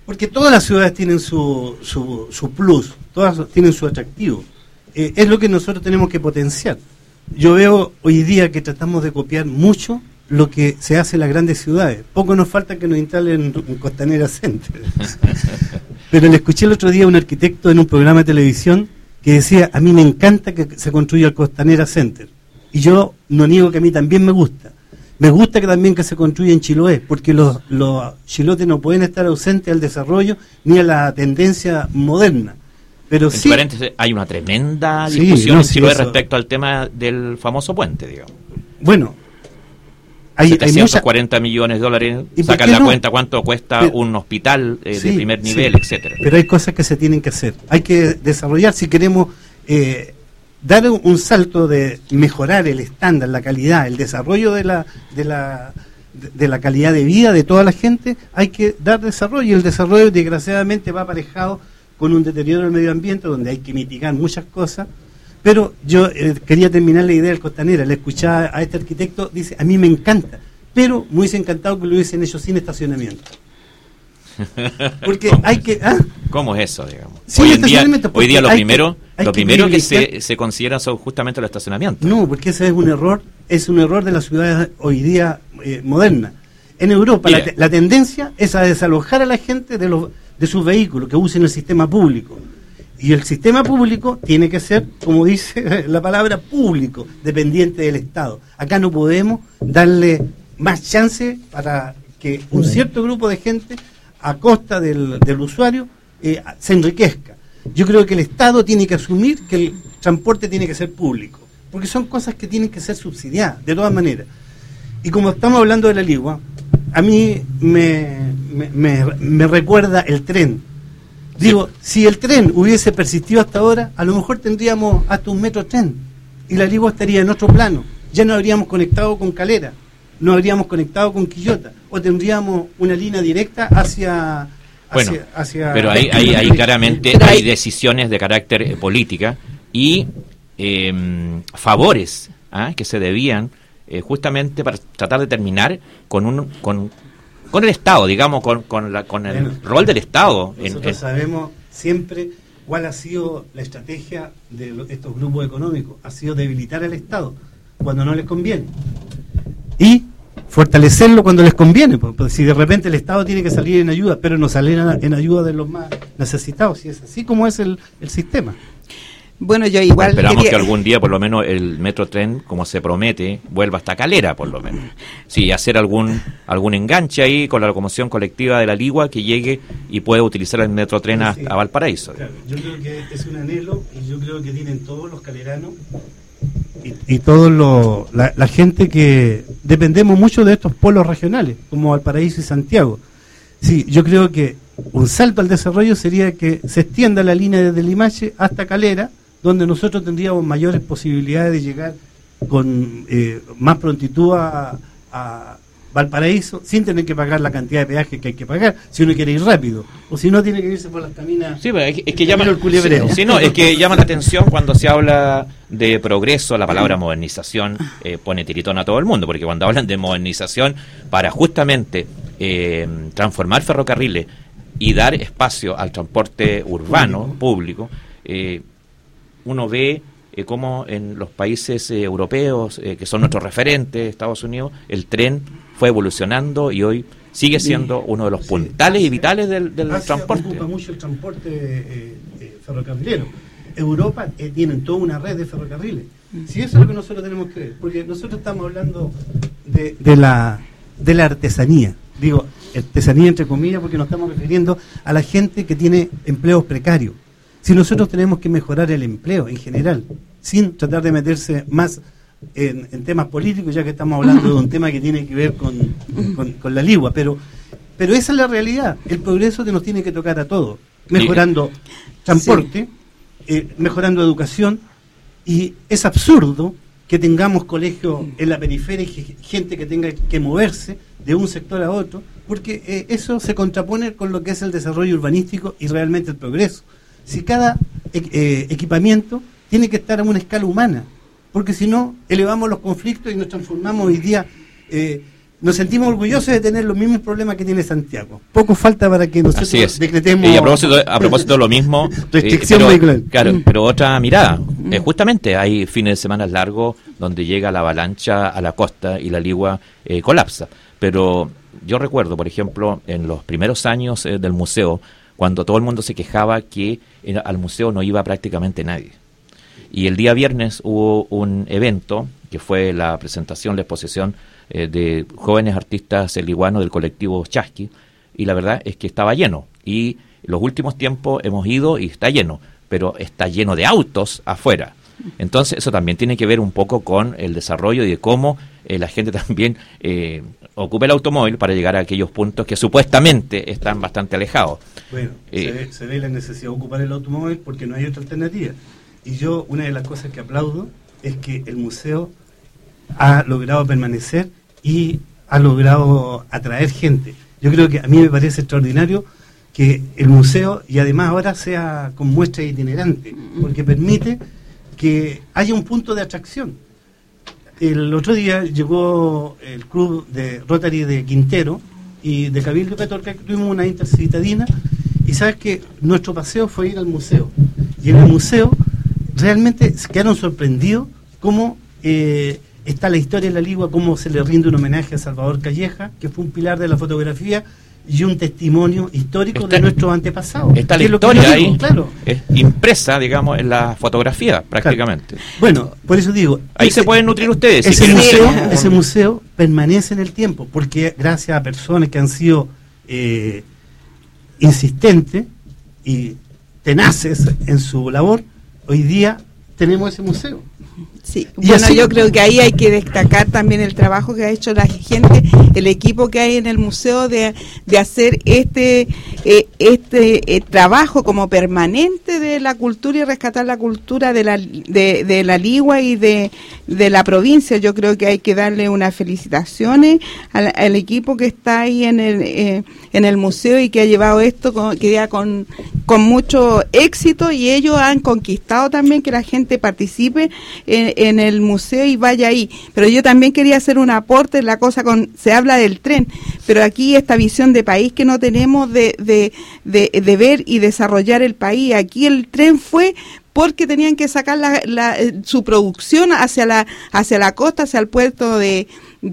[SPEAKER 6] Porque todas las ciudades tienen su, su, su plus, todas tienen su atractivo. Eh, es lo que nosotros tenemos que potenciar. Yo veo hoy día que tratamos de copiar mucho lo que se hace en las grandes ciudades. Poco nos falta que nos instalen un Costanera Center. Pero le escuché el otro día a un arquitecto en un programa de televisión que decía, a mí me encanta que se construya el Costanera Center. Y yo no niego que a mí también me gusta. Me gusta que también que se construya en Chiloé, porque los, los chilotes no pueden estar ausentes al desarrollo ni a la tendencia moderna. Pero
[SPEAKER 2] en
[SPEAKER 6] sí,
[SPEAKER 2] paréntesis, hay una tremenda
[SPEAKER 6] sí,
[SPEAKER 2] discusión
[SPEAKER 6] no,
[SPEAKER 2] en
[SPEAKER 6] sí,
[SPEAKER 2] Chiloé
[SPEAKER 6] eso.
[SPEAKER 2] respecto al tema del famoso puente, digamos.
[SPEAKER 6] Bueno, hay, hay
[SPEAKER 2] setecientos
[SPEAKER 6] mucha...
[SPEAKER 2] cuarenta millones de dólares,
[SPEAKER 6] ¿Y por
[SPEAKER 2] sacan
[SPEAKER 6] qué
[SPEAKER 2] la
[SPEAKER 6] no?
[SPEAKER 2] cuenta cuánto cuesta
[SPEAKER 6] Pero-
[SPEAKER 2] un hospital eh,
[SPEAKER 6] Sí,
[SPEAKER 2] de primer
[SPEAKER 6] sí,
[SPEAKER 2] nivel, etcétera.
[SPEAKER 6] Pero hay cosas que se tienen que hacer. Hay que desarrollar si queremos eh, dar un, un salto de mejorar el estándar, la calidad, el desarrollo de la, de la de, de la calidad de vida de toda la gente. Hay que dar desarrollo, y el desarrollo desgraciadamente va aparejado con un deterioro del medio ambiente donde hay que mitigar muchas cosas. Pero yo eh, quería terminar la idea del Costanera. Le escuchaba a este arquitecto, dice, a mí me encanta, pero me hubiese encantado que lo hubiesen hecho sin estacionamiento. Porque
[SPEAKER 2] ¿Cómo
[SPEAKER 6] hay
[SPEAKER 2] es?
[SPEAKER 6] que... ¿ah?
[SPEAKER 2] ¿Cómo es eso, digamos?
[SPEAKER 6] Sí,
[SPEAKER 2] hoy en día,
[SPEAKER 6] estacionamiento,
[SPEAKER 2] hoy día lo
[SPEAKER 6] porque hay
[SPEAKER 2] primero,
[SPEAKER 6] que- hay
[SPEAKER 2] lo
[SPEAKER 6] que
[SPEAKER 2] primero que se,
[SPEAKER 6] privilegiar-
[SPEAKER 2] se considera son justamente los estacionamientos.
[SPEAKER 6] No, porque ese es un error, es un error de las ciudades hoy día eh, modernas. En Europa la,
[SPEAKER 2] Mira.
[SPEAKER 6] te- la tendencia es a desalojar a la gente de, los, de sus vehículos, que usen el sistema público. Y el sistema público tiene que ser, como dice la palabra, público, dependiente del Estado. Acá no podemos darle más chance para que un cierto grupo de gente, a costa del, del usuario, eh, se enriquezca. Yo creo que el Estado tiene que asumir que el transporte tiene que ser público, porque son cosas que tienen que ser subsidiadas, de todas maneras. Y como estamos hablando de la Ligua, a mí me, me, me, me recuerda el tren. Digo, si el tren hubiese persistido hasta ahora, a lo mejor tendríamos hasta un metro tren, y la Ligua estaría en otro plano. Ya no habríamos conectado con Calera, no habríamos conectado con Quillota, o tendríamos una línea directa hacia...
[SPEAKER 2] Bueno,
[SPEAKER 6] hacia, hacia
[SPEAKER 2] pero ahí, ahí, ahí claramente
[SPEAKER 5] Pero
[SPEAKER 2] hay
[SPEAKER 5] hay-
[SPEAKER 2] decisiones de carácter eh, política y eh, favores ¿ah? que se debían eh, justamente para tratar de terminar con un con, con el Estado, digamos, con, con, la, con el
[SPEAKER 6] Bueno,
[SPEAKER 2] rol del Estado. En-
[SPEAKER 6] Nosotros
[SPEAKER 2] en-
[SPEAKER 6] sabemos siempre cuál ha sido la estrategia de lo- estos grupos económicos. Ha sido debilitar al Estado cuando no les conviene. Y fortalecerlo cuando les conviene. Pues, pues, si de repente el Estado tiene que salir en ayuda, pero no salir en, en ayuda de los más necesitados. Y es así como es el, el sistema.
[SPEAKER 5] Bueno, yo igual
[SPEAKER 2] Esperamos
[SPEAKER 5] quería-
[SPEAKER 2] que algún día, por lo menos, el metro tren, como se promete, vuelva hasta Calera, por lo menos. Sí, hacer algún algún enganche ahí con la locomoción colectiva de la Ligua que llegue y pueda utilizar el metro tren a,
[SPEAKER 6] Sí.
[SPEAKER 2] a Valparaíso.
[SPEAKER 6] Claro, yo creo que es un anhelo, y yo creo que tienen todos los caleranos y, y todos los la, la gente que dependemos mucho de estos polos regionales, como Valparaíso y Santiago. Sí, yo creo que un salto al desarrollo sería que se extienda la línea desde Limache hasta Calera, donde nosotros tendríamos mayores posibilidades de llegar con eh, más prontitud a, a Valparaíso, sin tener que pagar la cantidad de peaje que hay que pagar, si uno quiere ir rápido, o si no tiene que irse por las caminas.
[SPEAKER 2] Sí, pero es que, es que llama,
[SPEAKER 6] el culebreo.
[SPEAKER 2] sí, sí, no, es que llama la atención cuando se habla de progreso, la palabra modernización eh, pone tiritón a todo el mundo, porque cuando hablan de modernización para justamente eh, transformar ferrocarriles y dar espacio al transporte urbano, público, eh, uno ve eh, cómo en los países eh, europeos, eh, que son nuestros referentes, Estados Unidos, el tren fue evolucionando y hoy sigue siendo uno de los puntales y vitales del, del
[SPEAKER 6] Asia
[SPEAKER 2] transporte.
[SPEAKER 6] ocupa mucho el transporte eh, eh, ferrocarrilero. Europa eh, tienen toda una red de ferrocarriles. Si eso es lo que nosotros tenemos que ver, porque nosotros estamos hablando de, de la de la artesanía. Digo, artesanía entre comillas, porque nos estamos refiriendo a la gente que tiene empleos precarios. Si nosotros tenemos que mejorar el empleo en general, sin tratar de meterse más en, en temas políticos, ya que estamos hablando de un tema que tiene que ver con, con, con la Ligua, pero pero esa es la realidad, el progreso que nos tiene que tocar a todos, mejorando transporte, eh, mejorando educación, y es absurdo que tengamos colegios en la periferia y gente que tenga que moverse de un sector a otro, porque eh, eso se contrapone con lo que es el desarrollo urbanístico y realmente el progreso. Si cada eh, equipamiento tiene que estar a una escala humana, porque si no, elevamos los conflictos y nos transformamos hoy día. Eh, nos sentimos orgullosos de tener los mismos problemas que tiene Santiago. Poco falta para que nosotros
[SPEAKER 2] Así es.
[SPEAKER 6] decretemos...
[SPEAKER 2] Y a propósito, a propósito de lo mismo,
[SPEAKER 6] restricción
[SPEAKER 2] eh, pero,
[SPEAKER 6] vehicular.
[SPEAKER 2] Claro, pero otra mirada. Eh, justamente hay fines de semana largos donde llega la avalancha a la costa y la Ligua eh, colapsa. Pero yo recuerdo, por ejemplo, en los primeros años eh, del museo, cuando todo el mundo se quejaba que eh, al museo no iba prácticamente nadie. Y el día viernes hubo un evento que fue la presentación, la exposición eh, de jóvenes artistas liguanos del colectivo Chasqui, y la verdad es que estaba lleno. Y en los últimos tiempos hemos ido y está lleno, pero está lleno de autos afuera. Entonces eso también tiene que ver un poco con el desarrollo y de cómo eh, la gente también eh, ocupa el automóvil para llegar a aquellos puntos que supuestamente están bastante alejados.
[SPEAKER 6] Bueno, eh, se, ve, se ve la necesidad de ocupar el automóvil porque no hay otra alternativa. Y yo, una de las cosas que aplaudo es que el museo ha logrado permanecer y ha logrado atraer gente. Yo creo que a mí me parece extraordinario que el museo, y además ahora sea con muestra itinerante, porque permite que haya un punto de atracción. El otro día llegó el club de Rotary de Quintero y de Cabildo Católica, que tuvimos una intercitadina, y sabes que nuestro paseo fue ir al museo. Y en el museo realmente se quedaron sorprendidos cómo eh, está la historia de la Ligua, cómo se le rinde un homenaje a Salvador Calleja, que fue un pilar de la fotografía y un testimonio histórico está, de nuestros antepasados.
[SPEAKER 2] Está la historia ahí, claro, es impresa, digamos, en la fotografía, prácticamente.
[SPEAKER 6] Claro. Bueno, por eso digo...
[SPEAKER 2] Ahí ese, se pueden nutrir ustedes.
[SPEAKER 6] Ese,
[SPEAKER 2] si
[SPEAKER 6] museo, ese museo permanece en el tiempo, porque gracias a personas que han sido eh, insistentes y tenaces en su labor, hoy día tenemos ese museo.
[SPEAKER 5] Sí, bueno, yo creo que ahí hay que destacar también el trabajo que ha hecho la gente, el equipo que hay en el museo de, de hacer este eh, este eh, trabajo como permanente de la cultura y rescatar la cultura de la de, de la Ligua y de, de la provincia. Yo creo que hay que darle unas felicitaciones al, al equipo que está ahí en el eh, en el museo y que ha llevado esto con, que ya con con mucho éxito, y ellos han conquistado también que la gente participe en, en el museo y vaya ahí. Pero yo también quería hacer un aporte en la cosa con, se habla del tren, pero aquí esta visión de país que no tenemos de, de, de, de ver y desarrollar el país. Aquí el tren fue porque tenían que sacar la, la, su producción hacia la hacia la costa, hacia el puerto de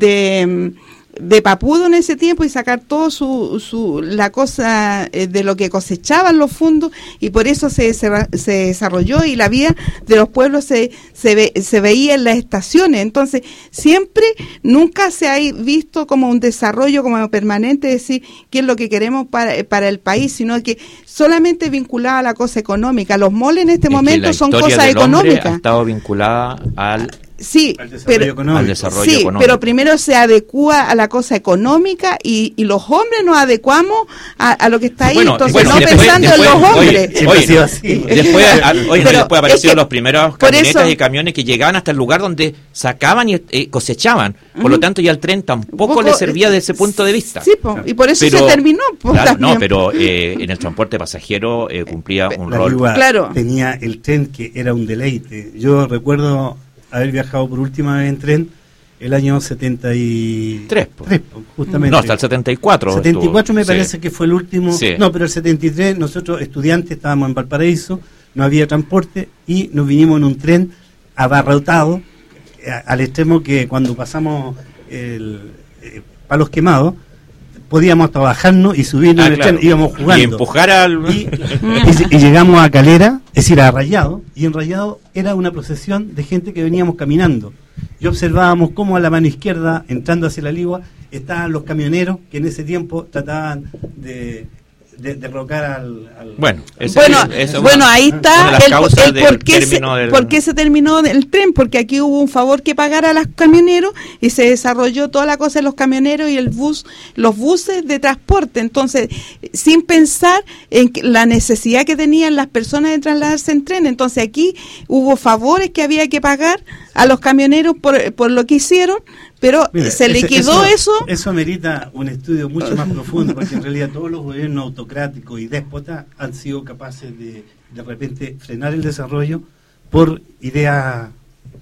[SPEAKER 5] de de Papudo en ese tiempo, y sacar todo su, su la cosa eh, de lo que cosechaban los fundos, y por eso se, se, se desarrolló, y la vida de los pueblos se se, ve, se veía en las estaciones. Entonces siempre, nunca se ha visto como un desarrollo como permanente, decir qué es lo que queremos para, para el país, sino que solamente vinculada a la cosa económica. Los moles en este es momento son cosas económicas.
[SPEAKER 2] Ha estado vinculada al
[SPEAKER 5] Sí,
[SPEAKER 6] al desarrollo
[SPEAKER 5] pero,
[SPEAKER 6] económico.
[SPEAKER 2] Al desarrollo
[SPEAKER 5] sí,
[SPEAKER 2] económico.
[SPEAKER 5] pero primero se adecúa a la cosa económica, y, y los hombres nos adecuamos a, a lo que está ahí.
[SPEAKER 2] Bueno,
[SPEAKER 5] entonces
[SPEAKER 2] bueno,
[SPEAKER 5] no
[SPEAKER 2] después,
[SPEAKER 5] pensando
[SPEAKER 2] después,
[SPEAKER 5] en los
[SPEAKER 2] oye,
[SPEAKER 5] hombres.
[SPEAKER 2] oye, oye, después, a, oye,
[SPEAKER 5] Pero
[SPEAKER 2] después aparecieron
[SPEAKER 5] es que,
[SPEAKER 2] los primeros camionetas y camiones que llegaban hasta el lugar donde sacaban y eh, cosechaban. Por uh-huh. lo tanto, ya el tren tampoco poco, le servía desde ese punto de vista.
[SPEAKER 5] Sí, po, y por eso
[SPEAKER 2] pero,
[SPEAKER 5] se terminó. Po,
[SPEAKER 2] claro, no, pero eh, en el transporte pasajero eh, cumplía un
[SPEAKER 6] la
[SPEAKER 2] rol.
[SPEAKER 6] Claro. Tenía el tren que era un deleite. Yo recuerdo haber viajado por última vez en tren el año setenta y tres,
[SPEAKER 2] Tres,
[SPEAKER 6] justamente.
[SPEAKER 2] No, hasta el setenta y cuatro.
[SPEAKER 6] setenta y cuatro
[SPEAKER 2] estuvo.
[SPEAKER 6] me parece sí. que fue el último. Sí. No, pero el setenta y tres, nosotros estudiantes estábamos en Valparaíso, no había transporte y nos vinimos en un tren abarrotado, a, al extremo que cuando pasamos el eh, Palos Quemados, podíamos hasta bajarnos y subirnos ah, en el claro. tren, íbamos jugando.
[SPEAKER 2] Y empujar al...
[SPEAKER 6] Y, y, y llegamos a Calera, es decir, a Rayado, y en Rayado era una procesión de gente que veníamos caminando. Y observábamos cómo a la mano izquierda, entrando hacia la Ligua, estaban los camioneros que en ese tiempo trataban de... de derrocar al, al
[SPEAKER 5] bueno ese, bueno, ese bueno una, ahí está el, el por, qué se, del... por qué se terminó el tren, porque aquí hubo un favor que pagar a los camioneros y se desarrolló toda la cosa de los camioneros y el bus, los buses de transporte. Entonces, sin pensar en la necesidad que tenían las personas de trasladarse en tren, entonces aquí hubo favores que había que pagar a los camioneros por, por lo que hicieron, pero Mira, se liquidó eso,
[SPEAKER 6] eso. Eso merita un estudio mucho más profundo, porque en realidad todos los gobiernos autocráticos y déspotas han sido capaces de de repente frenar el desarrollo por ideas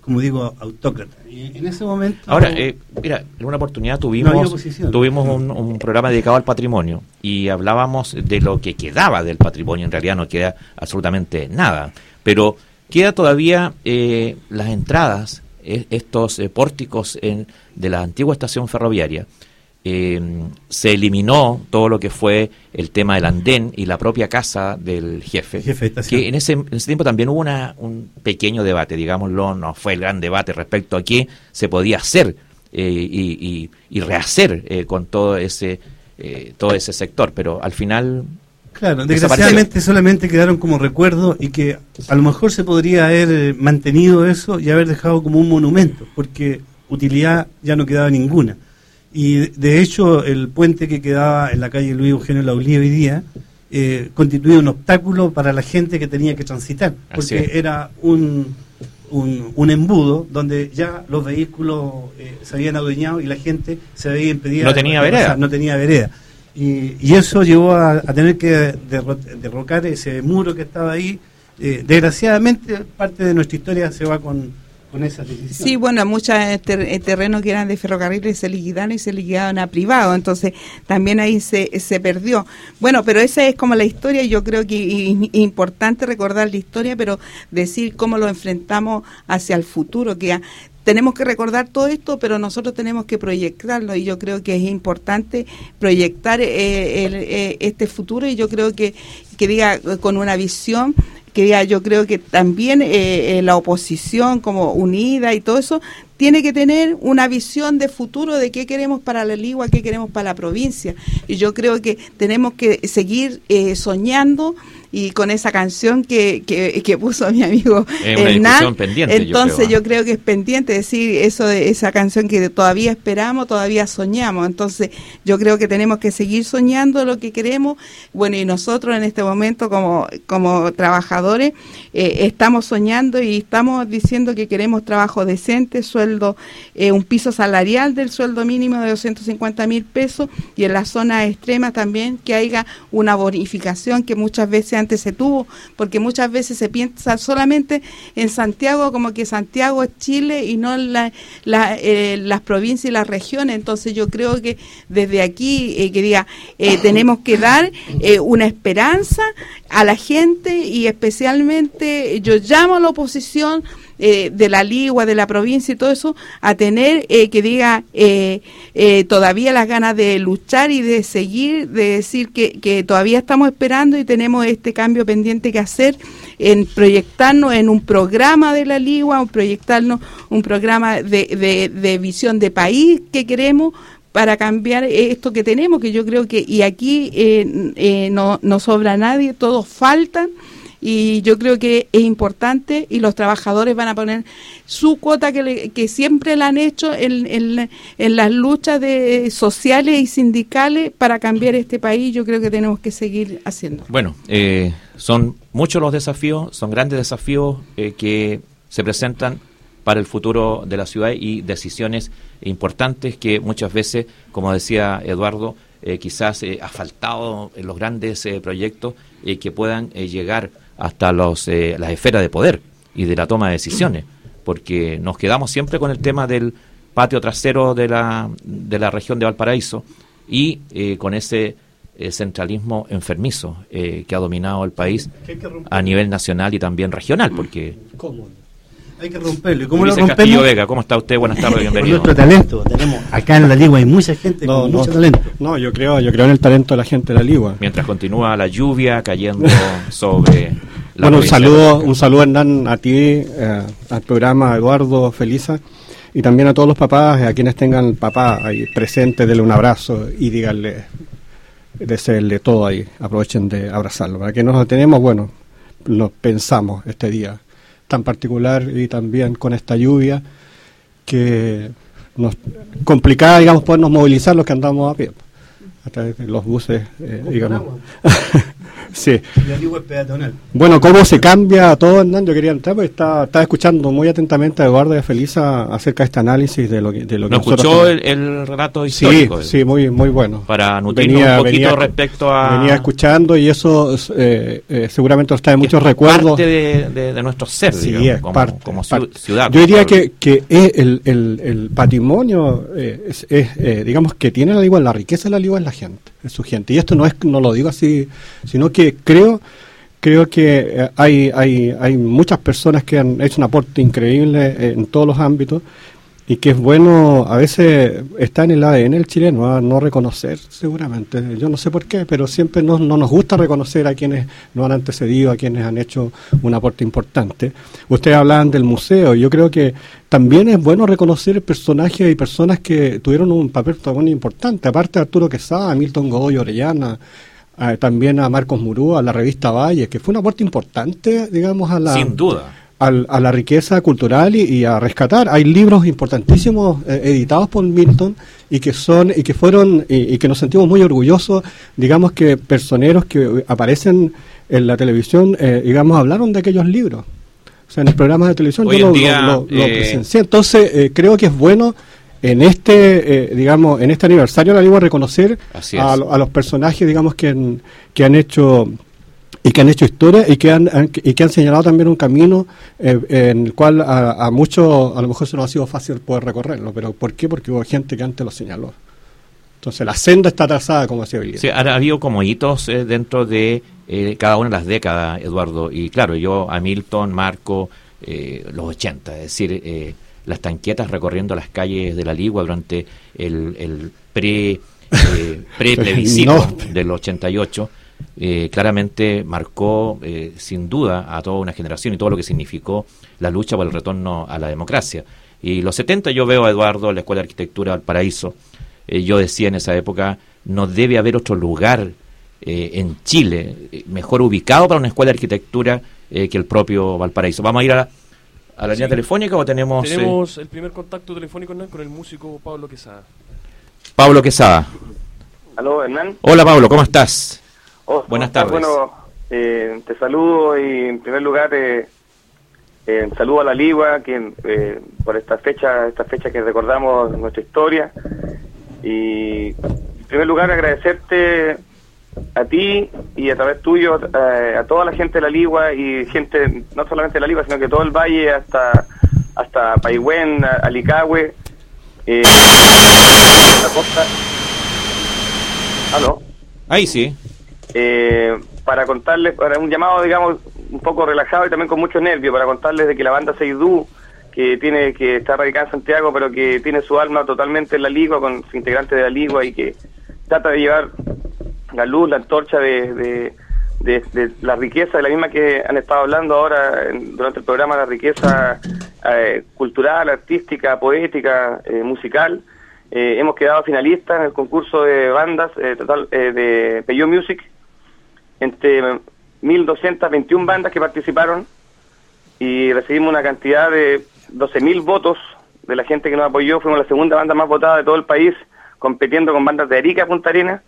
[SPEAKER 6] como digo, autócrata. Y en ese momento...
[SPEAKER 2] Ahora, eh, mira, en una oportunidad tuvimos,
[SPEAKER 6] no
[SPEAKER 2] tuvimos un, un programa dedicado al patrimonio y hablábamos de lo que quedaba del patrimonio. En realidad no queda absolutamente nada, pero queda todavía eh, las entradas, eh, estos eh, pórticos en, de la antigua estación ferroviaria. Eh, se eliminó todo lo que fue el tema del andén y la propia casa del jefe,
[SPEAKER 6] jefe de
[SPEAKER 2] que en ese, en ese tiempo también hubo una, un pequeño debate, digámoslo, no fue el gran debate respecto a qué se podía hacer eh, y, y, y rehacer eh, con todo ese eh, todo ese sector, pero al final...
[SPEAKER 6] Claro, desgraciadamente solamente quedaron como recuerdo y que a lo mejor se podría haber mantenido eso y haber dejado como un monumento, porque utilidad ya no quedaba ninguna. Y de hecho el puente que quedaba en la calle Luis Eugenio Laulí hoy día eh, constituía un obstáculo para la gente que tenía que transitar, porque era un, un, un embudo donde ya los vehículos eh, se habían adueñado y la gente se veía impedida.
[SPEAKER 2] No tenía
[SPEAKER 6] de
[SPEAKER 2] vereda.
[SPEAKER 6] pasar, no tenía vereda. Y, y eso llevó a, a tener que derro- derrocar ese muro que estaba ahí. Eh, desgraciadamente parte de nuestra historia se va con... con esa decisión.
[SPEAKER 5] Sí, bueno, muchos ter- terrenos que eran de ferrocarriles se liquidaron y se liquidaron a privado, entonces también ahí se, se perdió. Bueno, pero esa es como la historia, y yo creo que es importante recordar la historia, pero decir cómo lo enfrentamos hacia el futuro, que a, tenemos que recordar todo esto, pero nosotros tenemos que proyectarlo, y yo creo que es importante proyectar eh, el, eh, este futuro, y yo creo que, que diga con una visión, que diga, yo creo que también eh, eh, la oposición como unida y todo eso tiene que tener una visión de futuro de qué queremos para la Ligua, qué queremos para la provincia, y yo creo que tenemos que seguir eh, soñando, y con esa canción que, que, que puso mi amigo
[SPEAKER 2] es una
[SPEAKER 5] Hernán,
[SPEAKER 2] discusión pendiente,
[SPEAKER 5] entonces
[SPEAKER 2] yo creo,
[SPEAKER 5] yo creo que es pendiente decir eso de esa canción que todavía esperamos, todavía soñamos, entonces yo creo que tenemos que seguir soñando lo que queremos. Bueno, y nosotros en este momento como, como trabajadores eh, estamos soñando y estamos diciendo que queremos trabajo decente, sueldo, eh, un piso salarial del sueldo mínimo de doscientos cincuenta mil pesos, y en la zona extrema también que haya una bonificación que muchas veces antes se tuvo, porque muchas veces se piensa solamente en Santiago, como que Santiago es Chile y no la, la, eh, las provincias y las regiones. Entonces yo creo que desde aquí eh, que diga, eh, tenemos que dar eh, una esperanza a la gente, y especialmente yo llamo a la oposición Eh, de la Ligua, de la provincia y todo eso, a tener eh, que diga eh, eh, todavía las ganas de luchar y de seguir, de decir que, que todavía estamos esperando y tenemos este cambio pendiente que hacer, en proyectarnos en un programa de la Ligua, o proyectarnos un programa de, de, de visión de país que queremos para cambiar esto que tenemos, que yo creo que, y aquí eh, eh, no, no sobra nadie, todos faltan. Y yo creo que es importante, y los trabajadores van a poner su cuota que, le, que siempre la han hecho en, en, en las luchas de, sociales y sindicales para cambiar este país. Yo creo que tenemos que seguir haciendo.
[SPEAKER 2] Bueno, eh, son muchos los desafíos, son grandes desafíos eh, que se presentan para el futuro de la ciudad, y decisiones importantes que muchas veces, como decía Eduardo, eh, quizás eh, ha faltado en los grandes eh, proyectos eh, que puedan eh, llegar hasta los eh, las esferas de poder y de la toma de decisiones, porque nos quedamos siempre con el tema del patio trasero de la de la región de Valparaíso, y eh, con ese eh, centralismo enfermizo eh, que ha dominado el país a nivel nacional y también regional, porque...
[SPEAKER 6] ¿Cómo? Hay que romperlo. ¿Y cómo
[SPEAKER 2] Ulises
[SPEAKER 6] lo rompemos?
[SPEAKER 2] Castillo Vega, ¿cómo está usted? Buenas tardes, bienvenido.
[SPEAKER 6] Con nuestro talento. Tenemos acá en la Ligua hay mucha gente
[SPEAKER 7] no,
[SPEAKER 6] con
[SPEAKER 7] no,
[SPEAKER 6] mucho talento.
[SPEAKER 7] No, yo creo, yo creo en el talento de la gente de la Ligua.
[SPEAKER 2] Mientras continúa la lluvia cayendo sobre la
[SPEAKER 7] Bueno, un
[SPEAKER 2] provincia
[SPEAKER 7] saludo,
[SPEAKER 2] de...
[SPEAKER 7] un saludo Hernán a ti, eh, al programa, a Eduardo, Felisa, y también a todos los papás, a quienes tengan papá ahí presente, denle un abrazo y díganle, desearle todo ahí, aprovechen de abrazarlo. Para que nos lo tenemos, bueno, lo pensamos este día tan particular, y también con esta lluvia que nos complicaba, digamos, podernos movilizar los que andamos a pie a través de los buses, eh, digamos. Sí.
[SPEAKER 6] La Ligua es peatonal.
[SPEAKER 7] Bueno, ¿cómo se cambia todo, Hernán? Yo quería entrar, porque estaba, estaba escuchando muy atentamente a Eduardo y a Felisa acerca de este análisis de lo que, de lo que
[SPEAKER 2] ¿No
[SPEAKER 7] nosotros
[SPEAKER 2] escuchó
[SPEAKER 7] tenemos.
[SPEAKER 2] el, el relato histórico?
[SPEAKER 7] Sí, sí, muy, muy bueno.
[SPEAKER 2] Para nutrirnos
[SPEAKER 7] Venía-
[SPEAKER 2] un poquito
[SPEAKER 7] venía-
[SPEAKER 2] respecto a...
[SPEAKER 7] Venía escuchando y eso eh, eh, seguramente nos trae
[SPEAKER 2] que
[SPEAKER 7] muchos
[SPEAKER 2] es
[SPEAKER 7] recuerdos.
[SPEAKER 2] parte de, de, de nuestro ser,
[SPEAKER 7] Sí,
[SPEAKER 2] digamos,
[SPEAKER 7] es
[SPEAKER 2] como,
[SPEAKER 7] parte,
[SPEAKER 2] como
[SPEAKER 7] es
[SPEAKER 2] ciu-
[SPEAKER 7] parte.
[SPEAKER 2] ciudad.
[SPEAKER 7] Yo diría
[SPEAKER 2] pueblo.
[SPEAKER 7] que, que es el, el, el patrimonio, eh, es, es, eh, digamos, que tiene la Ligua, la riqueza de la Ligua es la gente, es su gente. Y esto no es, no lo digo así, sino que creo creo que eh, hay, hay, hay muchas personas que han hecho un aporte increíble eh, en todos los ámbitos, y que es bueno, a veces está en el A D N el chileno, a no reconocer seguramente, yo no sé por qué, pero siempre no, no nos gusta reconocer a quienes nos han antecedido, a quienes han hecho un aporte importante. Ustedes hablaban del museo, yo creo que también es bueno reconocer personajes y personas que tuvieron un papel protagónico importante, aparte de Arturo Quesada, Milton Godoy Orellana, eh, también a Marcos Murúa, a la revista Valle, que fue un aporte importante, digamos, a la...
[SPEAKER 2] Sin duda.
[SPEAKER 7] Al, a la riqueza cultural y, y a rescatar. Hay libros importantísimos eh, editados por Milton y que son y que fueron y, y que nos sentimos muy orgullosos, digamos, que personeros que aparecen en la televisión, eh, digamos, hablaron de aquellos libros. O sea, en el programa de televisión
[SPEAKER 2] Hoy
[SPEAKER 7] yo
[SPEAKER 2] en
[SPEAKER 7] lo,
[SPEAKER 2] día,
[SPEAKER 7] lo, lo, lo
[SPEAKER 2] eh,
[SPEAKER 7] presencié. Entonces, eh, creo que es bueno en este, eh, digamos, en este aniversario de la Ligua reconocer
[SPEAKER 2] Así es.
[SPEAKER 7] a, a los personajes, digamos, que han, que han hecho y que han hecho historia y que han, han- y que han señalado también un camino eh, en el cual a, a muchos a lo mejor se nos ha sido fácil poder recorrerlo. ¿Pero por qué? Porque hubo gente que antes lo señaló. Entonces la senda está trazada, como decía Billy.
[SPEAKER 2] Sí, ha ha habido como hitos eh, dentro de eh, cada una de las décadas, Eduardo. Y claro, yo a Milton marco eh, los ochenta, es decir, eh, las tanquetas recorriendo las calles de la Ligua durante el, el pre, eh, pre-plebiscito
[SPEAKER 7] No.
[SPEAKER 2] del ochenta y ocho. Eh, claramente marcó eh, sin duda a toda una generación y todo lo que significó la lucha por el retorno a la democracia. Y los setenta yo veo a Eduardo en la Escuela de Arquitectura Valparaíso. Eh, yo decía en esa época, no debe haber otro lugar eh, en Chile eh, mejor ubicado para una escuela de arquitectura eh, que el propio Valparaíso. ¿Vamos a ir a la, a la línea
[SPEAKER 8] Sí.
[SPEAKER 2] telefónica o tenemos, eh,
[SPEAKER 8] Tenemos el primer contacto telefónico, Hernán, con el músico Pablo Quesada.
[SPEAKER 2] Pablo Quesada?
[SPEAKER 9] Aló, Hernán.
[SPEAKER 2] Hola Pablo, ¿cómo estás?
[SPEAKER 9] Oh,
[SPEAKER 2] Buenas
[SPEAKER 9] ¿cómo estás?
[SPEAKER 2] tardes.
[SPEAKER 9] Bueno, eh, te saludo y en primer lugar eh, eh, saludo a la Ligua que, eh, por esta fecha, esta fecha que recordamos nuestra historia. Y en primer lugar agradecerte a ti y a través tuyo eh, a toda la gente de la Ligua y gente, no solamente de la Ligua, sino que todo el valle hasta hasta Paihuén, a- Alicahue, eh, la costa. ¿Aló?
[SPEAKER 2] Ahí sí.
[SPEAKER 9] Eh, para contarles, para un llamado, digamos, un poco relajado y también con mucho nervio, para contarles de que la banda Seidú, que tiene que está radicada en Santiago, pero que tiene su alma totalmente en la Ligua, con sus integrantes de la Ligua, y que trata de llevar la luz, la antorcha de, de, de, de la riqueza, de la misma que han estado hablando ahora en- durante el programa, la riqueza eh, cultural, artística, poética, eh, musical. Eh, hemos quedado finalistas en el concurso de bandas eh, total eh, de Peugeot Music, entre mil doscientas veintiuna bandas que participaron, y recibimos una cantidad de doce mil votos de la gente que nos apoyó. Fuimos la segunda banda más votada de todo el país, compitiendo con bandas de Arica, Punta Arenas,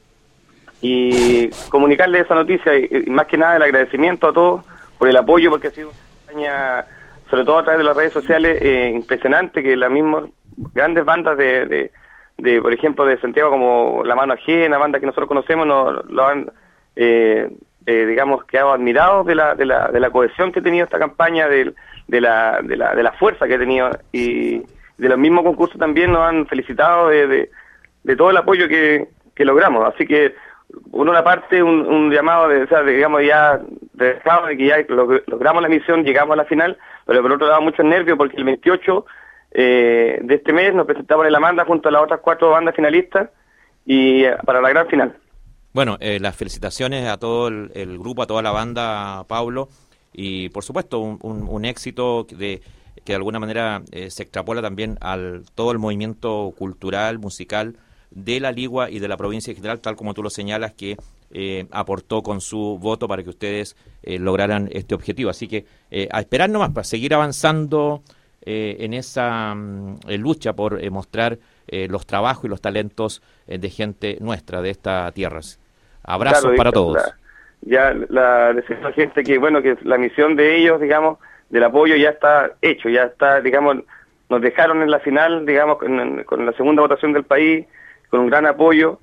[SPEAKER 9] y comunicarles esa noticia y, y más que nada el agradecimiento a todos por el apoyo, porque ha sido una campaña, sobre todo a través de las redes sociales, eh, impresionante, que las mismas grandes bandas de, de, de, por ejemplo, de Santiago, como La Mano Ajena, bandas que nosotros conocemos, nos lo han, eh, eh, digamos, quedado admirados de la, de la, de la cohesión que ha tenido esta campaña, de, de, la, de, la, de la fuerza que ha tenido, y de los mismos concursos también nos han felicitado de, de, de todo el apoyo que, que logramos. Así que, por una parte, un, un llamado de, o sea, de, digamos, ya de, de que ya log- logramos la misión, llegamos a la final, pero por otro lado muchos nervios, porque el veintiocho eh, de este mes nos presentamos en la Manda junto a las otras cuatro bandas finalistas, y eh, para la gran final.
[SPEAKER 2] Bueno, eh, las felicitaciones a todo el, el grupo, a toda la banda, Pablo, y por supuesto un, un, un éxito de, que de alguna manera eh, se extrapola también al todo el movimiento cultural, musical de la Ligua y de la provincia en general, tal como tú lo señalas, que eh, aportó con su voto para que ustedes eh, lograran este objetivo. Así que eh, a esperar nomás para seguir avanzando eh, en esa mm, eh, lucha por eh, mostrar eh, los trabajos y los talentos eh, de gente nuestra, de esta tierra. Abrazos
[SPEAKER 9] Claro,
[SPEAKER 2] para
[SPEAKER 9] claro,
[SPEAKER 2] todos.
[SPEAKER 9] la- ya la decisión de la gente que, bueno, que la misión de ellos, digamos, del apoyo ya está hecho, ya está, digamos, nos dejaron en la final, digamos, con, con la segunda votación del país, con un gran apoyo,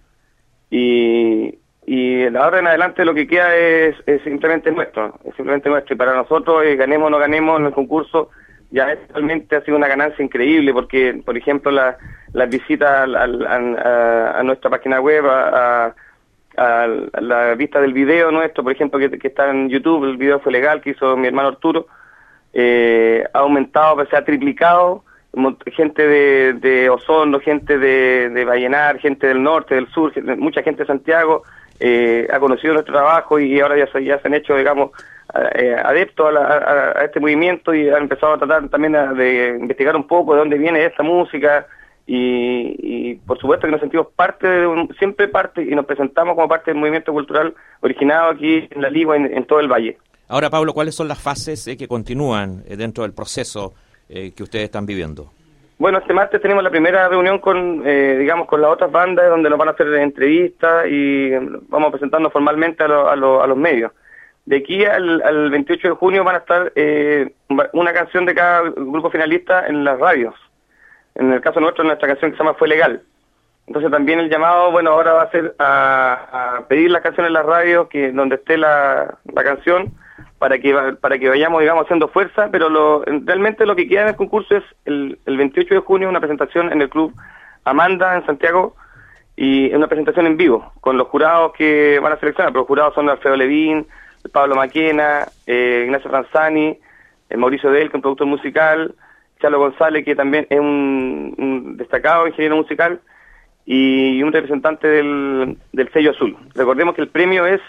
[SPEAKER 9] y, y ahora en adelante lo que queda es, es simplemente nuestro, es simplemente nuestro, y para nosotros, eh, ganemos o no ganemos en el concurso, ya realmente ha sido una ganancia increíble, porque, por ejemplo, la, las visitas al, al, a, a nuestra página web, a, a, a la vista del video nuestro, por ejemplo, que, que está en YouTube, el video fue legal, que hizo mi hermano Arturo, eh, ha aumentado, se ha triplicado, gente de, de Osorno, gente de, de Vallenar, gente del norte, del sur, mucha gente de Santiago, eh, ha conocido nuestro trabajo y ahora ya se, ya se han hecho, digamos, eh, adeptos a, la, a, a este movimiento y han empezado a tratar también a, de investigar un poco de dónde viene esta música y, y por supuesto que nos sentimos parte, de un, siempre parte, y nos presentamos como parte del movimiento cultural originado aquí en La Ligua, en, en todo el valle.
[SPEAKER 2] Ahora, Pablo, ¿cuáles son las fases eh, que continúan eh, dentro del proceso eh, que ustedes están viviendo?
[SPEAKER 9] Bueno, este martes tenemos la primera reunión con, eh, digamos, con las otras bandas, donde nos van a hacer entrevistas y vamos presentando formalmente a, lo, a, lo, a los medios. De aquí al, al veintiocho de junio van a estar eh, una canción de cada grupo finalista en las radios. En el caso nuestro, nuestra canción que se llama Fue Legal. Entonces también el llamado, bueno, ahora va a ser a, a pedir las canciones en las radios, que donde esté la, la canción, para que para que vayamos, digamos, haciendo fuerza, pero lo, realmente lo que queda en el concurso es el, el veintiocho de junio una presentación en el Club Amanda en Santiago, y una presentación en vivo, con los jurados que van a seleccionar, pero los jurados son Alfredo Levín, Pablo Maquena, eh, Ignacio Franzani, eh, Mauricio Del, que es un productor musical, Charlo González, que también es un, un destacado ingeniero musical, y un representante del, del sello azul. Recordemos que el premio es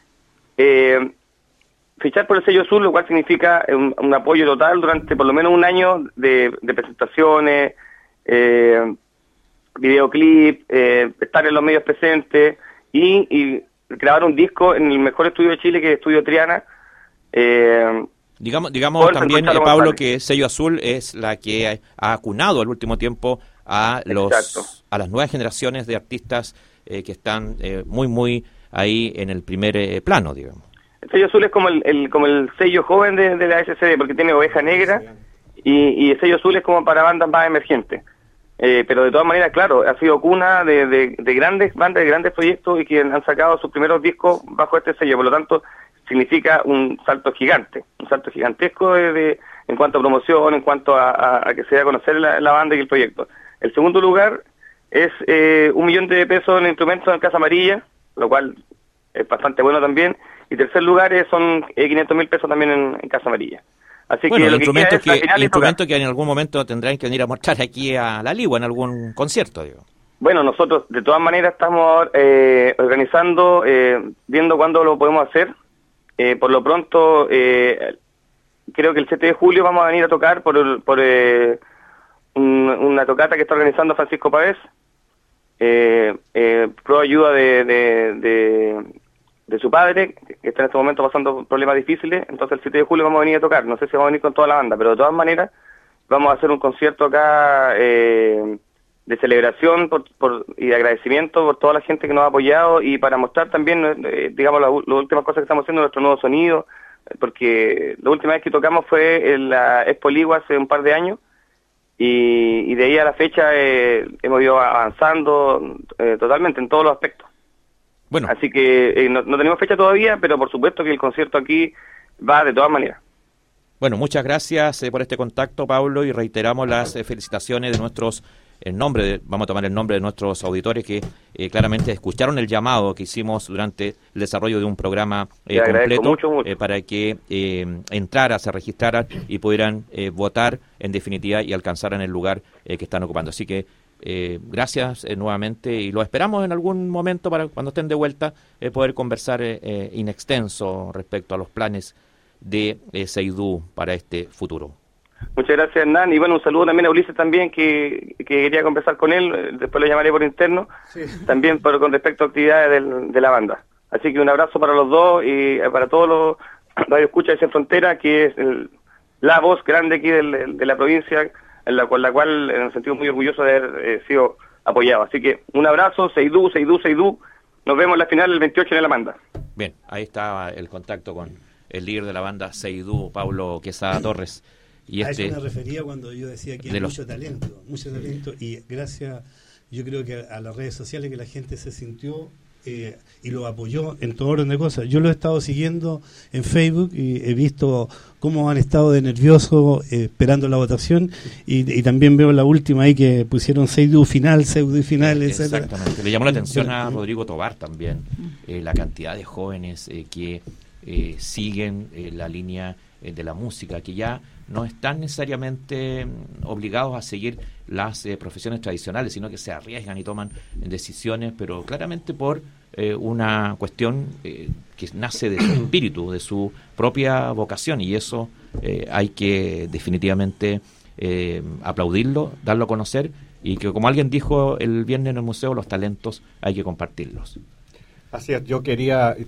[SPEAKER 9] eh, fichar por el sello azul, lo cual significa un, un apoyo total durante por lo menos un año de, de presentaciones, eh, videoclip, eh, estar en los medios presentes y, y grabar un disco en el mejor estudio de Chile, que es Estudio Triana. Eh,
[SPEAKER 2] digamos digamos también, eh, Pablo, que Sello Azul es la que ha acunado al último tiempo a los Exacto. a las nuevas generaciones de artistas eh, que están eh, muy, muy ahí en el primer eh, plano, digamos.
[SPEAKER 9] El sello azul es como el, el como el sello joven de, de la S C D, porque tiene Oveja Negra, y, y el sello azul es como para bandas más emergentes. Eh, pero de todas maneras, claro, ha sido cuna de, de, de grandes bandas, de grandes proyectos, y que han sacado sus primeros discos bajo este sello. Por lo tanto, significa un salto gigante, un salto gigantesco de, de, en cuanto a promoción, en cuanto a, a, a que se dé a conocer la, la banda y el proyecto. El segundo lugar es eh, un millón de pesos en instrumentos en Casa Amarilla, lo cual es bastante bueno también. Y tercer lugar es, son eh, quinientos mil pesos también en, en Casa Amarilla. Así
[SPEAKER 2] bueno,
[SPEAKER 9] que
[SPEAKER 2] el instrumento, que,
[SPEAKER 9] que,
[SPEAKER 2] instrumento que en algún momento tendrán que venir a mostrar aquí a La Ligua en algún concierto, digo.
[SPEAKER 9] Bueno, nosotros de todas maneras estamos eh, organizando, eh, viendo cuándo lo podemos hacer. Eh, por lo pronto, eh, creo que el siete de julio vamos a venir a tocar por, por eh, un, una tocata que está organizando Francisco Pavés, eh, eh, pro ayuda de, de, de, de su padre, que está en este momento pasando problemas difíciles. Entonces el siete de julio vamos a venir a tocar. No sé si vamos a venir con toda la banda, pero de todas maneras vamos a hacer un concierto acá eh, de celebración por, por, y de agradecimiento por toda la gente que nos ha apoyado, y para mostrar también, eh, digamos, las la últimas cosas que estamos haciendo, nuestro nuevo sonido, porque la última vez que tocamos fue en la Expo Ligua hace un par de años, y, y de ahí a la fecha eh, hemos ido avanzando eh, totalmente en todos los aspectos.
[SPEAKER 2] Bueno.
[SPEAKER 9] Así que eh, no, no tenemos fecha todavía, pero por supuesto que el concierto aquí va de todas maneras.
[SPEAKER 2] Bueno, muchas gracias eh, por este contacto, Pablo, y reiteramos las eh, felicitaciones de nuestros, en nombre de, vamos a tomar el nombre de nuestros auditores que eh, claramente escucharon el llamado que hicimos durante el desarrollo de un programa eh, completo
[SPEAKER 9] mucho, mucho.
[SPEAKER 2] Eh, para que eh, entraran, se registraran y pudieran eh, votar en definitiva y alcanzaran el lugar eh, que están ocupando. Así que Eh, gracias eh, nuevamente, y lo esperamos en algún momento para cuando estén de vuelta eh, poder conversar eh, eh, in extenso respecto a los planes de eh, Seidú para este futuro.
[SPEAKER 9] Muchas gracias, Hernán, y bueno, un saludo también a Ulises también, que, que quería conversar con él, después lo llamaré por interno, sí. También por, con respecto a actividades del, de la banda. Así que un abrazo para los dos y para todos los radioescuchas de Sin Frontera, que es el, la voz grande aquí del, de la provincia, en la cual, la cual nos sentimos muy orgullosos de haber eh, sido apoyados. Así que un abrazo, Seidú, Seidú, Seidú. nos vemos en la final el veintiocho en el Amanda.
[SPEAKER 2] Bien, ahí está el contacto con el líder de la banda Seydú, Pablo Quesada Torres. Y
[SPEAKER 6] a
[SPEAKER 2] este,
[SPEAKER 6] eso me refería cuando yo decía que hay mucho talento, mucho talento, y gracias, yo creo que a las redes sociales que la gente se sintió eh, y lo apoyó en todo orden de cosas. Yo lo he estado siguiendo en Facebook y he visto cómo han estado de nerviosos eh, esperando la votación, y, y también veo la última ahí que pusieron Seydú final, Seydú final, etcétera.
[SPEAKER 2] Exactamente, le llamó la atención a Rodrigo Tobar también, eh, la cantidad de jóvenes eh, que eh, siguen eh, la línea eh, de la música, que ya no están necesariamente obligados a seguir las eh, profesiones tradicionales, sino que se arriesgan y toman decisiones, pero claramente por eh, una cuestión eh, que nace de su espíritu, de su propia vocación, y eso eh, hay que definitivamente eh, aplaudirlo, darlo a conocer, y que, como alguien dijo el viernes en el museo, los talentos hay que compartirlos.
[SPEAKER 7] Así es, yo quería